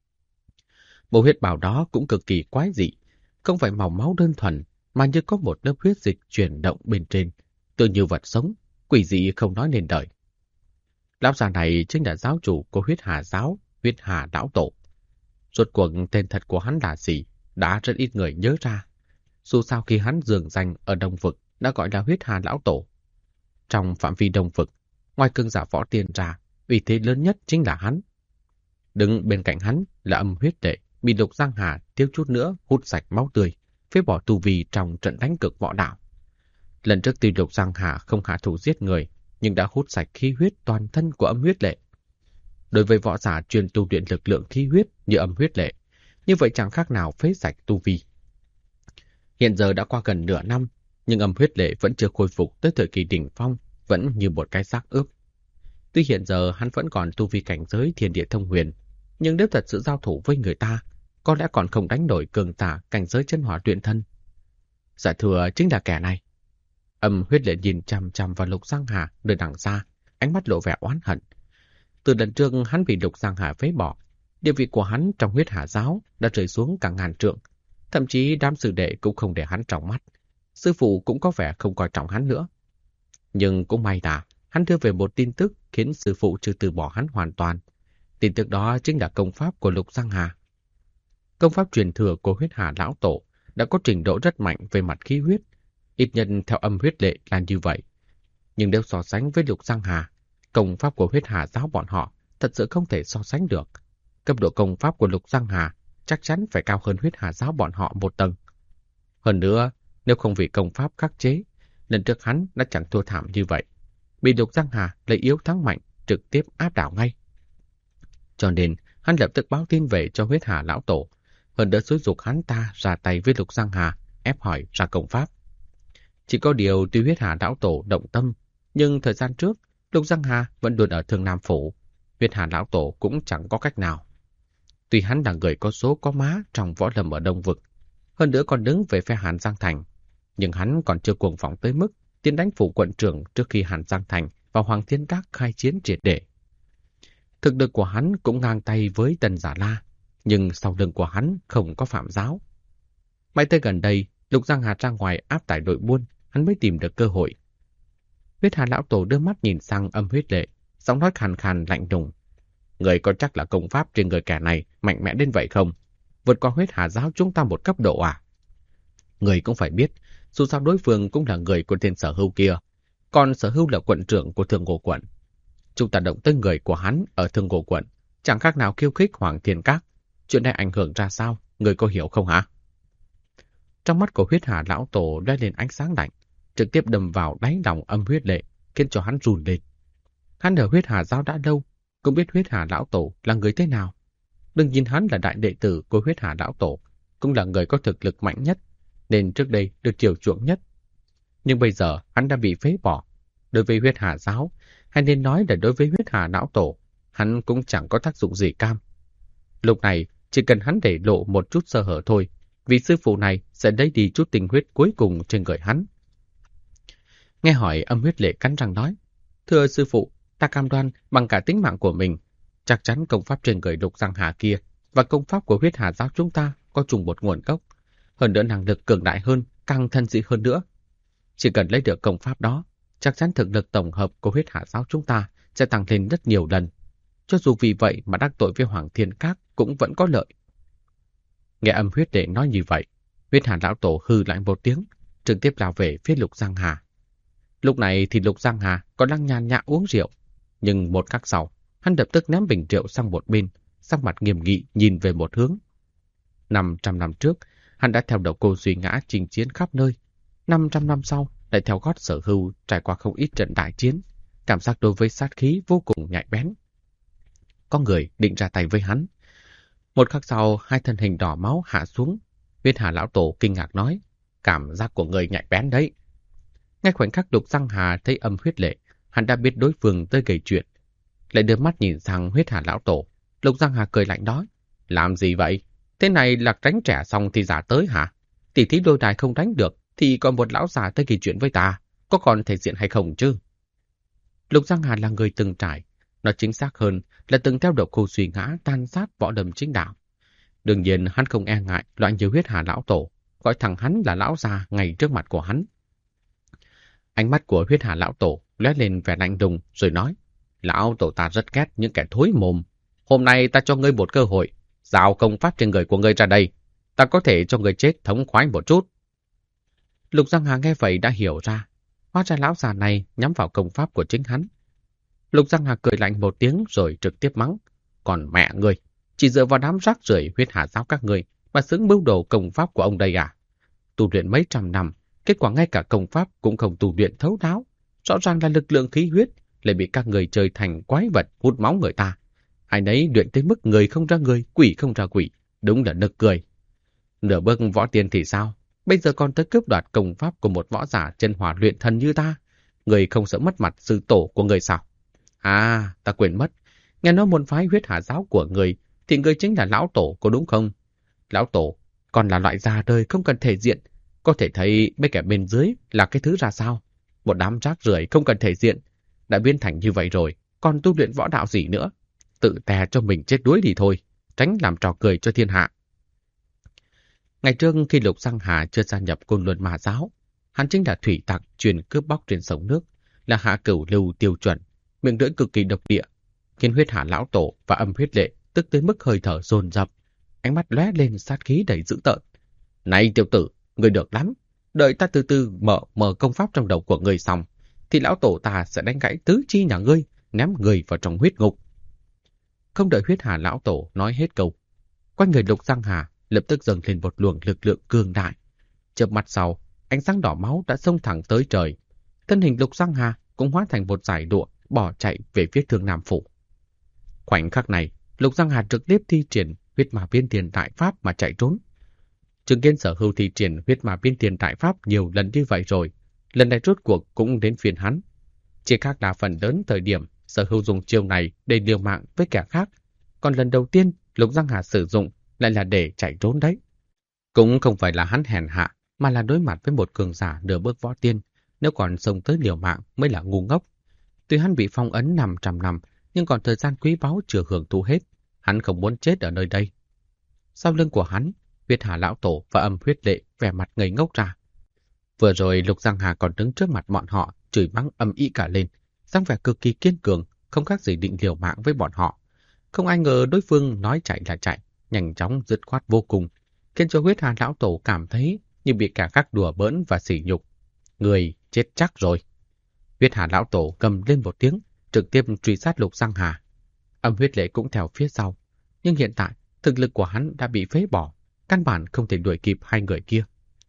Bộ huyết bào đó cũng cực kỳ quái dị, không phải màu máu đơn thuần, mà như có một lớp huyết dịch chuyển động bên trên, tựa như vật sống, quỷ dị không nói nên lời. Lão già này chính là giáo chủ của Huyết Hà giáo, Huyết Hà lão tổ. Rốt cuộc tên thật của hắn là gì, đã rất ít người nhớ ra. Dù sao khi hắn dường danh ở Đông Vực đã gọi là Huyết Hà lão tổ. Trong phạm vi Đông Vực, ngoài cường giả võ tiên ra, uy thế lớn nhất chính là hắn. Đứng bên cạnh hắn là Âm Huyết Lệ, bị Lục Giang Hà thiếu chút nữa hút sạch máu tươi, phế bỏ tu vi trong trận đánh cực võ đạo. Lần trước tuy Lục Giang Hà không hạ thủ giết người, nhưng đã hút sạch khí huyết toàn thân của Âm Huyết Lệ. Đối với võ giả chuyên tu luyện lực lượng khí huyết như Âm Huyết Lệ, như vậy chẳng khác nào phế sạch tu vi. Hiện giờ đã qua gần nửa năm, nhưng Âm Huyết Lệ vẫn chưa khôi phục tới thời kỳ đỉnh phong, vẫn như một cái xác ướp. Tuy hiện giờ hắn vẫn còn tu vi cảnh giới thiên địa thông huyền, nhưng nếu thật sự giao thủ với người ta, có lẽ còn không đánh nổi cường giả cảnh giới chân hỏa luyện thân. Dạ thừa chính là kẻ này. Âm Huyết Lệ nhìn chằm chằm vào Lục Giang Hà nơi đằng xa, ánh mắt lộ vẻ oán hận. Từ lần trước hắn bị Lục Giang Hà phế bỏ, địa vị của hắn trong Huyết Hà giáo đã rơi xuống cả ngàn trượng, thậm chí đám sư đệ cũng không để hắn trong mắt. Sư phụ cũng có vẻ không coi trọng hắn nữa. Nhưng cũng may là hắn đưa về một tin tức khiến sư phụ chưa từ bỏ hắn hoàn toàn. Tin tức đó chính là công pháp của Lục Giang Hà. Công pháp truyền thừa của Huyết Hà lão tổ đã có trình độ rất mạnh về mặt khí huyết, ít nhất theo Âm Huyết Lệ là như vậy. Nhưng nếu so sánh với Lục Giang Hà, công pháp của Huyết Hà giáo bọn họ thật sự không thể so sánh được. Cấp độ công pháp của Lục Giang Hà chắc chắn phải cao hơn Huyết Hà giáo bọn họ một tầng. Hơn nữa, nếu không vì công pháp khắc chế, lần trước hắn đã chẳng thua thảm như vậy. Bị Lục Giang Hà lấy yếu thắng mạnh, trực tiếp áp đảo ngay. Cho nên, hắn lập tức báo tin về cho Huyết Hà lão tổ, hơn nữa xúi giục hắn ta ra tay với Lục Giang Hà, ép hỏi ra công pháp. Chỉ có điều tuy Huyết Hà lão tổ động tâm, nhưng thời gian trước, Lục Giang Hà vẫn luôn ở Thương Nam phủ, Huyết Hà lão tổ cũng chẳng có cách nào. Tuy hắn là người có số có má trong võ lâm ở Đông Vực, hơn nữa còn đứng về phe Hàn Giang Thành, nhưng hắn còn chưa cuồng vọng tới mức tiến đánh phủ quận trưởng trước khi Hàn Giang Thành và Hoàng Thiên Các khai chiến triệt để. Thực lực của hắn cũng ngang tay với Tần Giả La, nhưng sau lưng của hắn không có Phạm Giáo. Mãi tới gần đây, Lục Giang Hà ra ngoài áp tải đội buôn, hắn mới tìm được cơ hội. Huyết Hà lão tổ đưa mắt nhìn sang Âm Huyết Lệ, giọng nói khàn khàn lạnh lùng. Người có chắc là công pháp trên người kẻ này mạnh mẽ đến vậy không? Vượt qua Huyết Hà giáo chúng ta một cấp độ à? Người cũng phải biết, dù sao đối phương cũng là người của tên Sở Hưu kia, còn Sở Hưu là quận trưởng của Thường Ngô quận. Chúng ta động tới người của hắn ở Thường Ngô quận, chẳng khác nào khiêu khích Hoàng Thiên Các. Chuyện này ảnh hưởng ra sao, người có hiểu không hả? Trong mắt của Huyết Hà lão tổ lóe lên ánh sáng lạnh, trực tiếp đâm vào đáy lòng Âm Huyết Lệ, khiến cho hắn run lên. Hắn ở Huyết Hà giáo đã lâu, cũng biết Huyết Hà lão tổ là người thế nào. Đừng nhìn hắn là đại đệ tử của Huyết Hà lão tổ, cũng là người có thực lực mạnh nhất, nên trước đây được chiều chuộng nhất. Nhưng bây giờ hắn đã bị phế bỏ. Đối với Huyết Hà giáo, hay nên nói là đối với Huyết Hà lão tổ, hắn cũng chẳng có tác dụng gì cam. Lúc này, chỉ cần hắn để lộ một chút sơ hở thôi, vị sư phụ này sẽ lấy đi chút tình huyết cuối cùng trên người hắn. Nghe hỏi, Âm Huyết Lệ cắn răng nói, thưa sư phụ, ta cam đoan bằng cả tính mạng của mình, chắc chắn công pháp trên người Lục Giang Hà kia và công pháp của Huyết Hà giáo chúng ta có chung một nguồn gốc, hơn nữa năng lực cường đại hơn, càng thân dị hơn nữa. Chỉ cần lấy được công pháp đó, chắc chắn thực lực tổng hợp của Huyết Hà giáo chúng ta sẽ tăng lên rất nhiều lần. Cho dù vì vậy mà đắc tội với Hoàng Thiên Các cũng vẫn có lợi. Nghe Âm Huyết Lệ nói như vậy, Huyết Hà lão tổ hừ lại một tiếng, trực tiếp lao về phía Lục Giang Hà. Lúc này thì Lục Giang Hà còn đang nhàn nhã uống rượu, nhưng một khắc sau, hắn lập tức ném bình rượu sang một bên, sắc mặt nghiêm nghị nhìn về một hướng. 500 năm trước, hắn đã theo đầu Cô Duy Ngã chinh chiến khắp nơi. 500 năm sau, lại theo gót Sở Hưu trải qua không ít trận đại chiến, cảm giác đối với sát khí vô cùng nhạy bén. Có người định ra tay với hắn. Một khắc sau, hai thân hình đỏ máu hạ xuống. Huyết Hà lão tổ kinh ngạc nói, cảm giác của người nhạy bén đấy. Ngay khoảnh khắc Lục Giang Hà thấy Âm Huyết Lệ, hắn đã biết đối phương tới gây chuyện. Lại đưa mắt nhìn sang Huyết Hà lão tổ, Lục Giang Hà cười lạnh nói, làm gì vậy? Thế này là đánh trẻ xong thì giả tới hả? Tỷ thí đôi đài không đánh được, thì còn một lão già tới gây chuyện với ta, có còn thể diện hay không chứ? Lục Giang Hà là người từng trải, nói chính xác hơn là từng theo độc Cô Duy Ngã tan sát võ đầm chính đạo. Đương nhiên hắn không e ngại loại nhiều Huyết Hà lão tổ, gọi thẳng hắn là lão già ngay trước mặt của hắn. Ánh mắt của Huyết Hà lão tổ lóe lên vẻ lạnh lùng rồi nói, lão tổ ta rất ghét những kẻ thối mồm. Hôm nay ta cho ngươi một cơ hội, giao công pháp trên người của ngươi ra đây. Ta có thể cho ngươi chết thống khoái một chút. Lục Giang Hà nghe vậy đã hiểu ra, hóa ra lão già này nhắm vào công pháp của chính hắn. Lục Giang Hà cười lạnh một tiếng rồi trực tiếp mắng, còn mẹ ngươi, chỉ dựa vào đám rác rưởi Huyết Hà giáo các ngươi mà xứng mưu đồ công pháp của ông đây à? Tu luyện mấy trăm năm, kết quả ngay cả công pháp cũng không tu luyện thấu đáo, rõ ràng là lực lượng khí huyết lại bị các người chơi thành quái vật hút máu người ta. Ai nấy luyện tới mức người không ra người, quỷ không ra quỷ, đúng là nực cười. Nửa bước võ tiên thì sao? Bây giờ còn tới cướp đoạt công pháp của một võ giả chân hỏa luyện thần như ta, người không sợ mất mặt sư tổ của người sao? À, ta quên mất, nghe nói môn phái Huyết Hà giáo của người thì người chính là lão tổ, có đúng không? Lão tổ còn là loại già đời không cần thể diện, có thể thấy mấy kẻ bên dưới là cái thứ ra sao? Một đám rác rưởi không cần thể diện, đã biến thành như vậy rồi, còn tu luyện võ đạo gì nữa? Tự tè cho mình chết đuối đi thôi, tránh làm trò cười cho thiên hạ. Ngày trước khi Lục Giang Hà chưa gia nhập Côn Luân Ma giáo, hắn chính là thủy tặc chuyên cướp bóc trên sông nước, là hạ cửu lưu tiêu chuẩn, miệng lưỡi cực kỳ độc địa, khiến Huyết Hà lão tổ và Âm Huyết Lệ tức tới mức hơi thở dồn dập, ánh mắt lóe lên sát khí đầy dữ tợn. Này tiểu tử, ngươi được lắm, đợi ta từ từ mở công pháp trong đầu của ngươi xong, thì lão tổ ta sẽ đánh gãy tứ chi nhà ngươi, ném người vào trong huyết ngục. Không đợi Huyết Hà lão tổ nói hết câu, quanh người Lục Giang Hà lập tức dâng lên một luồng lực lượng cường đại. Chớp mắt sau, ánh sáng đỏ máu đã xông thẳng tới trời. Thân hình Lục Giang Hà cũng hóa thành một dải lụa bỏ chạy về phía Thương Nam phủ. Khoảnh khắc này, Lục Giang Hà trực tiếp thi triển Huyết Ma Biến Thiên Đại Pháp mà chạy trốn. Chứng kiến Sở Hưu thi triển Huyết Ma Biến Thiên Đại Pháp nhiều lần như vậy rồi, lần này rốt cuộc cũng đến phiên hắn. Chỉ khác là phần lớn thời điểm Sở Hưu dùng chiêu này để liều mạng với kẻ khác, còn lần đầu tiên Lục Giang Hà sử dụng lại là để chạy trốn đấy. Cũng không phải là hắn hèn hạ, mà là đối mặt với một cường giả nửa bước võ tiên, nếu còn xông tới liều mạng mới là ngu ngốc. Tuy hắn bị phong ấn 500 năm, nhưng còn thời gian quý báu chưa hưởng thụ hết, hắn không muốn chết ở nơi đây. Sau lưng của hắn, Huyết Hà lão tổ và Âm Huyết Lệ vẻ mặt ngây ngốc ra. Vừa rồi Lục Giang Hà còn đứng trước mặt bọn họ, chửi mắng âm ĩ cả lên, dáng vẻ cực kỳ kiên cường, không khác gì định liều mạng với bọn họ. Không ai ngờ đối phương nói chạy là chạy, nhanh chóng dứt khoát vô cùng, khiến cho Huyết Hà lão tổ cảm thấy như bị cả khác đùa bỡn và sỉ nhục. Người chết chắc rồi. Huyết Hà lão tổ cầm lên một tiếng, trực tiếp truy sát Lục Giang Hà. Âm Huyết Lệ cũng theo phía sau, nhưng hiện tại thực lực của hắn đã bị phế bỏ, căn bản không thể đuổi kịp hai người kia.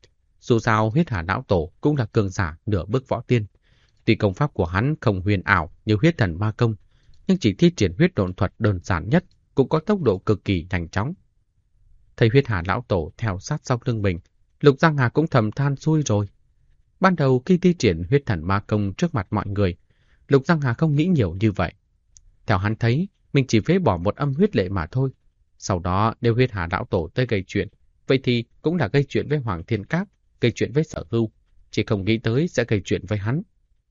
Dù sao Huyết Hà Lão Tổ cũng là cường giả nửa bước võ tiên. Tuy công pháp của hắn không huyền ảo như Huyết Thần Ma Công, nhưng chỉ thi triển huyết độn thuật đơn giản nhất cũng có tốc độ cực kỳ nhanh chóng. Thấy Huyết Hà Lão Tổ theo sát sau lưng mình, Lục Giang Hà cũng thầm than xui rồi. Ban đầu khi thi triển Huyết Thần Ma Công trước mặt mọi người, Lục Giang Hà không nghĩ nhiều như vậy. Theo hắn thấy, mình chỉ phế bỏ một âm huyết lệ mà thôi. Sau đó nếu Huyết Hà Lão Tổ tới gây chuyện, vậy thì cũng là gây chuyện với Hoàng Thiên Các, gây chuyện với Sở Hưu, chỉ không nghĩ tới sẽ gây chuyện với hắn.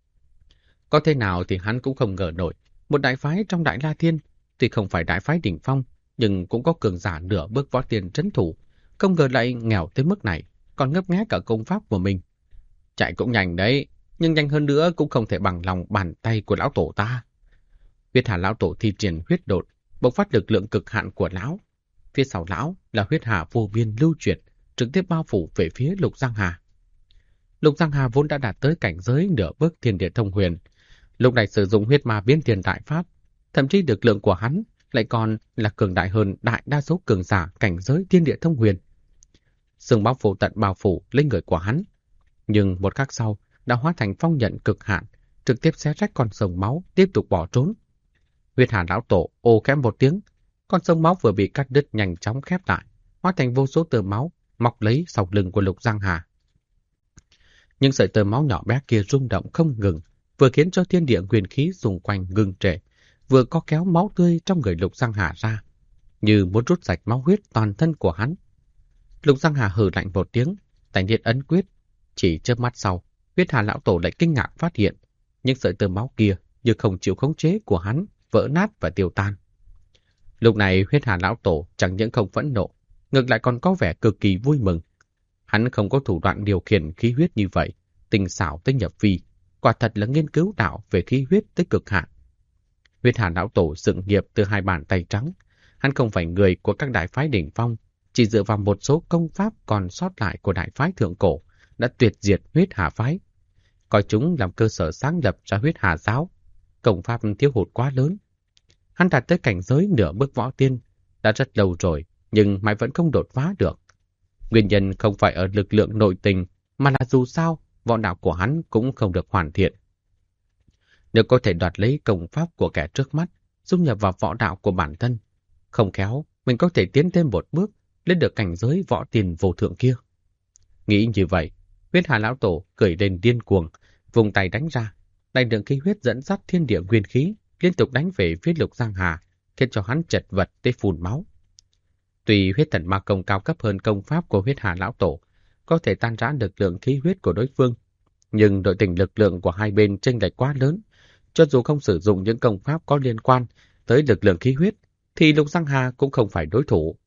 Có thế nào thì hắn cũng không ngờ nổi, một đại phái trong Đại La Thiên, tuy không phải đại phái đỉnh phong, nhưng cũng có cường giả nửa bước võ tiên trấn thủ, không ngờ lại nghèo tới mức này, còn ngấp nghé cả công pháp của mình. Chạy cũng nhanh đấy, nhưng nhanh hơn nữa cũng không thể bằng lòng bàn tay của lão tổ ta. Huyết Hà Lão Tổ thi triển huyết đột, bộc phát lực lượng cực hạn của lão. Phía sau lão là huyết hà vô biên lưu chuyển, trực tiếp bao phủ về phía Lục Giang Hà. Lục Giang Hà vốn đã đạt tới cảnh giới nửa bước thiên địa thông huyền, lúc này sử dụng huyết ma biến thiên đại pháp, thậm chí lực lượng của hắn lại còn là cường đại hơn đại đa số cường giả cảnh giới thiên địa thông huyền. Sương bao phủ tận bao phủ lên người của hắn, nhưng một khắc sau đã hóa thành phong nhận cực hạn, trực tiếp xé rách con sông máu, tiếp tục bỏ trốn. Huyết Hà Lão Tổ ô khẽ một tiếng, con sông máu vừa bị cắt đứt nhanh chóng khép lại, hóa thành vô số tơ máu mọc lấy sau lưng của Lục Giang Hà. Nhưng sợi tơ máu nhỏ bé kia rung động không ngừng, vừa khiến cho thiên địa nguyên khí xung quanh ngừng trệ, vừa có kéo máu tươi trong người Lục Giang Hà ra, như muốn rút sạch máu huyết toàn thân của hắn. Lục Giang Hà hừ lạnh một tiếng, tay niết ấn quyết, chỉ chớp mắt sau, Huyết Hà Lão Tổ lại kinh ngạc phát hiện, những sợi tơ máu kia như không chịu khống chế của hắn, vỡ nát và tiêu tan. Lúc này Huyết Hà Lão Tổ chẳng những không phẫn nộ, ngược lại còn có vẻ cực kỳ vui mừng. Hắn không có thủ đoạn điều khiển khí huyết như vậy, tinh xảo tới nhập vi, quả thật là nghiên cứu đạo về khí huyết tới cực hạn. Huyết Hà Lão Tổ dựng nghiệp từ hai bàn tay trắng, hắn không phải người của các đại phái đỉnh phong, chỉ dựa vào một số công pháp còn sót lại của đại phái thượng cổ đã tuyệt diệt Huyết Hà phái, coi chúng làm cơ sở sáng lập ra Huyết Hà giáo. Công pháp thiếu hụt quá lớn. Hắn đạt tới cảnh giới nửa bước võ tiên đã rất lâu rồi, nhưng mãi vẫn không đột phá được. Nguyên nhân không phải ở lực lượng nội tình, mà là dù sao võ đạo của hắn cũng không được hoàn thiện. Nếu có thể đoạt lấy công pháp của kẻ trước mắt, dung nhập vào võ đạo của bản thân, không khéo mình có thể tiến thêm một bước, lên được cảnh giới võ tiên vô thượng kia. Nghĩ như vậy, Huyết Hà Lão Tổ cười lên điên cuồng, vùng tay đánh ra, đại lượng khí huyết dẫn dắt thiên địa nguyên khí liên tục đánh về phía Lục Giang Hà, khiến cho hắn chật vật tới phun máu. Tuy Huyết Thần Ma Công cao cấp hơn công pháp của Huyết Hà Lão Tổ, có thể tan rã lực lượng khí huyết của đối phương, nhưng đội tình lực lượng của hai bên chênh lệch quá lớn, cho dù không sử dụng những công pháp có liên quan tới lực lượng khí huyết, thì Lục Giang Hà cũng không phải đối thủ.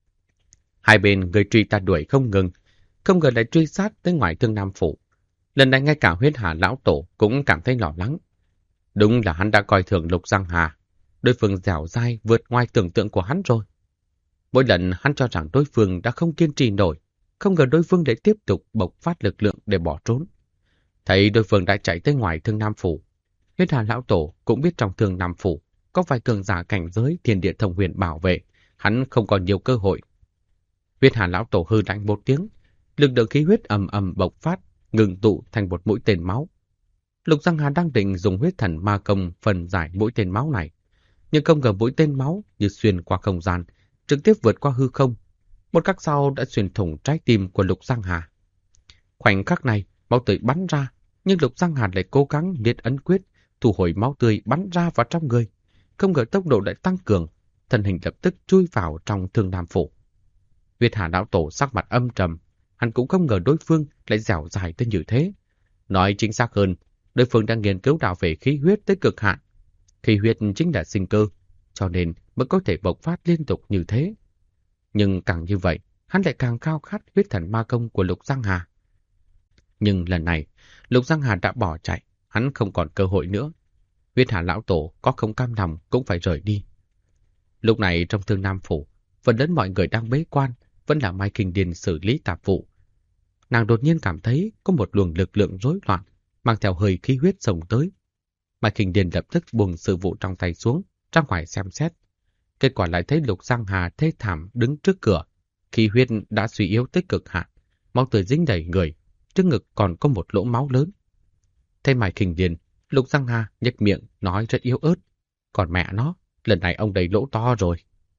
Hai bên người truy ta đuổi không ngừng, không ngờ lại truy sát tới ngoài Thương Nam Phủ. Lần này ngay cả Huyết Hà Lão Tổ cũng cảm thấy lo lắng. Đúng là hắn đã coi thường Lục Giang Hà, đối phương dẻo dai vượt ngoài tưởng tượng của hắn rồi. Mỗi lần hắn cho rằng đối phương đã không kiên trì nổi, không ngờ đối phương lại tiếp tục bộc phát lực lượng để bỏ trốn. Thấy đối phương đã chạy tới ngoài Thương Nam Phủ, Huyết Hà Lão Tổ cũng biết trong Thương Nam Phủ có vài cường giả cảnh giới thiên địa thông huyền bảo vệ, hắn không còn nhiều cơ hội. Huyết Hà Lão Tổ hư lạnh một tiếng, lực lượng khí huyết ầm ầm bộc phát, ngừng tụ thành một mũi tên máu. Lục Giang Hà đang định dùng Huyết Thần Ma Công phần giải mũi tên máu này, nhưng không ngờ mũi tên máu như xuyên qua không gian, trực tiếp vượt qua hư không, một khắc sau đã xuyên thủng trái tim của Lục Giang Hà. Khoảnh khắc này, máu tươi bắn ra, nhưng Lục Giang Hà lại cố gắng niết ấn quyết, thu hồi máu tươi bắn ra vào trong người. Không ngờ tốc độ lại tăng cường, thân hình lập tức chui vào trong Thương Nam Phủ. Huyết Hà Lão Tổ sắc mặt âm trầm, hắn cũng không ngờ đối phương lại dẻo dài tới như thế. Nói chính xác hơn, đối phương đang nghiên cứu đạo về khí huyết tới cực hạn. Khí huyết chính là sinh cơ, cho nên mới có thể bộc phát liên tục như thế. Nhưng càng như vậy, hắn lại càng khao khát Huyết Thần Ma Công của Lục Giang Hà. Nhưng lần này, Lục Giang Hà đã bỏ chạy, hắn không còn cơ hội nữa. Huyết Hà Lão Tổ có không cam lòng cũng phải rời đi. Lúc này trong Thương Nam Phủ, phần lớn mọi người đang bế quan, vẫn là Mai Kinh Điền xử lý tạp vụ. Nàng đột nhiên cảm thấy có một luồng lực lượng rối loạn, mang theo hơi khí huyết xông tới. Mai Kinh Điền lập tức buông sự vụ trong tay xuống, ra ngoài xem xét. Kết quả lại thấy Lục Giang Hà thê thảm đứng trước cửa, khí huyết đã suy yếu tới cực hạn, máu tươi dính đầy người, trước ngực còn có một lỗ máu lớn. Thấy Mai Kinh Điền, Lục Giang Hà nhếch miệng nói rất yếu ớt. Còn mẹ nó, lần này ông đầy lỗ to rồi.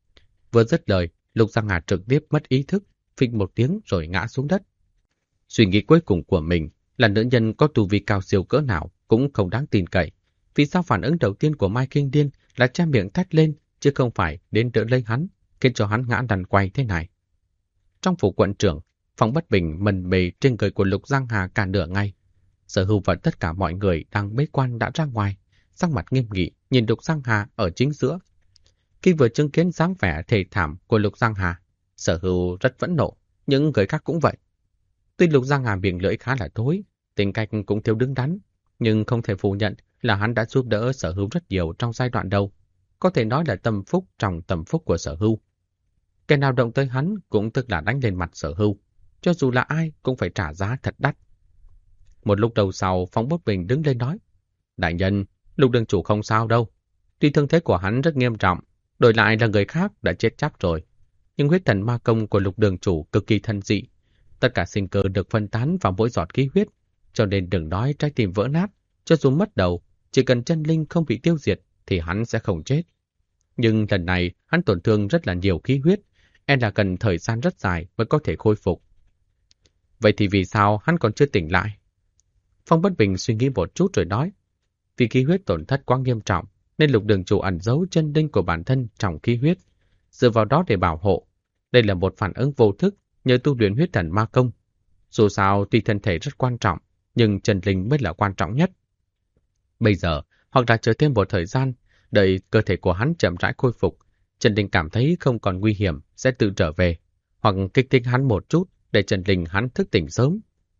Vừa dứt lời, Lục Giang Hà trực tiếp mất ý thức, phịch một tiếng rồi ngã xuống đất. Suy nghĩ cuối cùng của mình là nữ nhân có tu vi cao siêu cỡ nào cũng không đáng tin cậy. Vì sao phản ứng đầu tiên của Mai Kinh Điên là che miệng thét lên, chứ không phải đến đỡ lấy hắn, khiến cho hắn ngã lăn quay thế này. Trong phủ quận trưởng, Phong Bất Bình mần mề trên người của Lục Giang Hà cả nửa ngày. Sở Hưu và tất cả mọi người đang bế quan đã ra ngoài, sắc mặt nghiêm nghị nhìn Lục Giang Hà ở chính giữa. Khi vừa chứng kiến dáng vẻ thê thảm của Lục Giang Hà, Sở Hưu rất phẫn nộ, những người khác cũng vậy. Tuy Lục Giang Hà miệng lưỡi khá là thối, tính cách cũng thiếu đứng đắn, nhưng không thể phủ nhận là hắn đã giúp đỡ Sở Hưu rất nhiều trong giai đoạn đầu, có thể nói là tâm phúc trong tâm phúc của Sở Hưu. Kẻ nào động tới hắn cũng tức là đánh lên mặt Sở Hưu, cho dù là ai cũng phải trả giá thật đắt. Một lúc đầu sau, Phong Bất Bình đứng lên nói: Đại nhân, Lục đường chủ không sao đâu. Tuy thương thế của hắn rất nghiêm trọng, đổi lại là người khác đã chết chắc rồi. Nhưng huyết thần ma công của Lục đường chủ cực kỳ thân dị. Tất cả sinh cơ được phân tán vào mỗi giọt khí huyết, cho nên đừng nói trái tim vỡ nát. Cho dù mất đầu, chỉ cần chân linh không bị tiêu diệt thì hắn sẽ không chết. Nhưng lần này hắn tổn thương rất là nhiều khí huyết, e là cần thời gian rất dài mới có thể khôi phục. Vậy thì vì sao hắn còn chưa tỉnh lại? Phong Bất Bình suy nghĩ một chút rồi nói: Vì khí huyết tổn thất quá nghiêm trọng, nên Lục đường chủ ẩn giấu chân linh của bản thân trong khí huyết, dựa vào đó để bảo hộ. Đây là một phản ứng vô thức nhờ tu luyện huyết thần ma công. Dù sao tuy thân thể rất quan trọng, nhưng chân linh mới là quan trọng nhất. Bây giờ, hoặc là chờ thêm một thời gian, đợi cơ thể của hắn chậm rãi khôi phục, chân linh cảm thấy không còn nguy hiểm sẽ tự trở về, hoặc kích thích hắn một chút để chân linh hắn thức tỉnh sớm.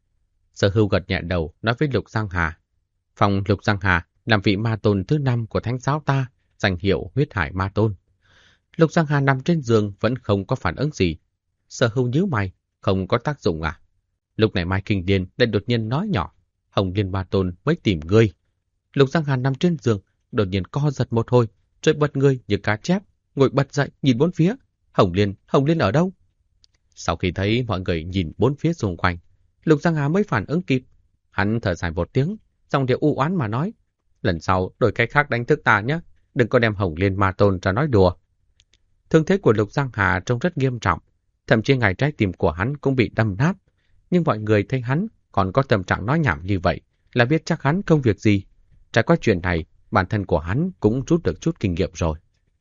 Sở Hưu gật nhẹ đầu nói với Lục Giang Hà: Phong Lục Giang Hà làm vị ma tôn thứ 5 của thánh giáo ta, danh hiệu huyết hải ma tôn. Lục Giang Hà nằm trên giường vẫn không có phản ứng gì. Sở Hưu nhíu mày: Không có tác dụng à? Lúc này Mai Kinh Điên lại đột nhiên nói nhỏ: Hồng Liên ma tôn mới tìm ngươi. Lục Giang Hà nằm trên giường đột nhiên co giật một hồi, rồi bật người như cá chép, ngồi bật dậy nhìn bốn phía. Hồng Liên ở đâu? Sau khi thấy mọi người nhìn bốn phía xung quanh, Lục Giang Hà mới phản ứng kịp. Hắn thở dài một tiếng, giọng điệu u oán mà nói: Lần sau đổi cách khác đánh thức ta nhé, đừng có đem Hồng Liên ma tôn ra nói đùa. Thương thế của Lục Giang Hà trông rất nghiêm trọng, thậm chí ngay trái tim của hắn cũng bị đâm nát. Nhưng mọi người thấy hắn còn có tâm trạng nói nhảm như vậy là biết chắc hắn không việc gì. Trải qua chuyện này, bản thân của hắn cũng rút được chút kinh nghiệm rồi.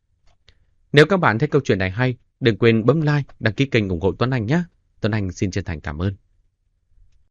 Nếu các bạn thấy câu chuyện này hay, đừng quên bấm like, đăng ký kênh ủng hộ Tuấn Anh nhé. Tuấn Anh xin chân thành cảm ơn.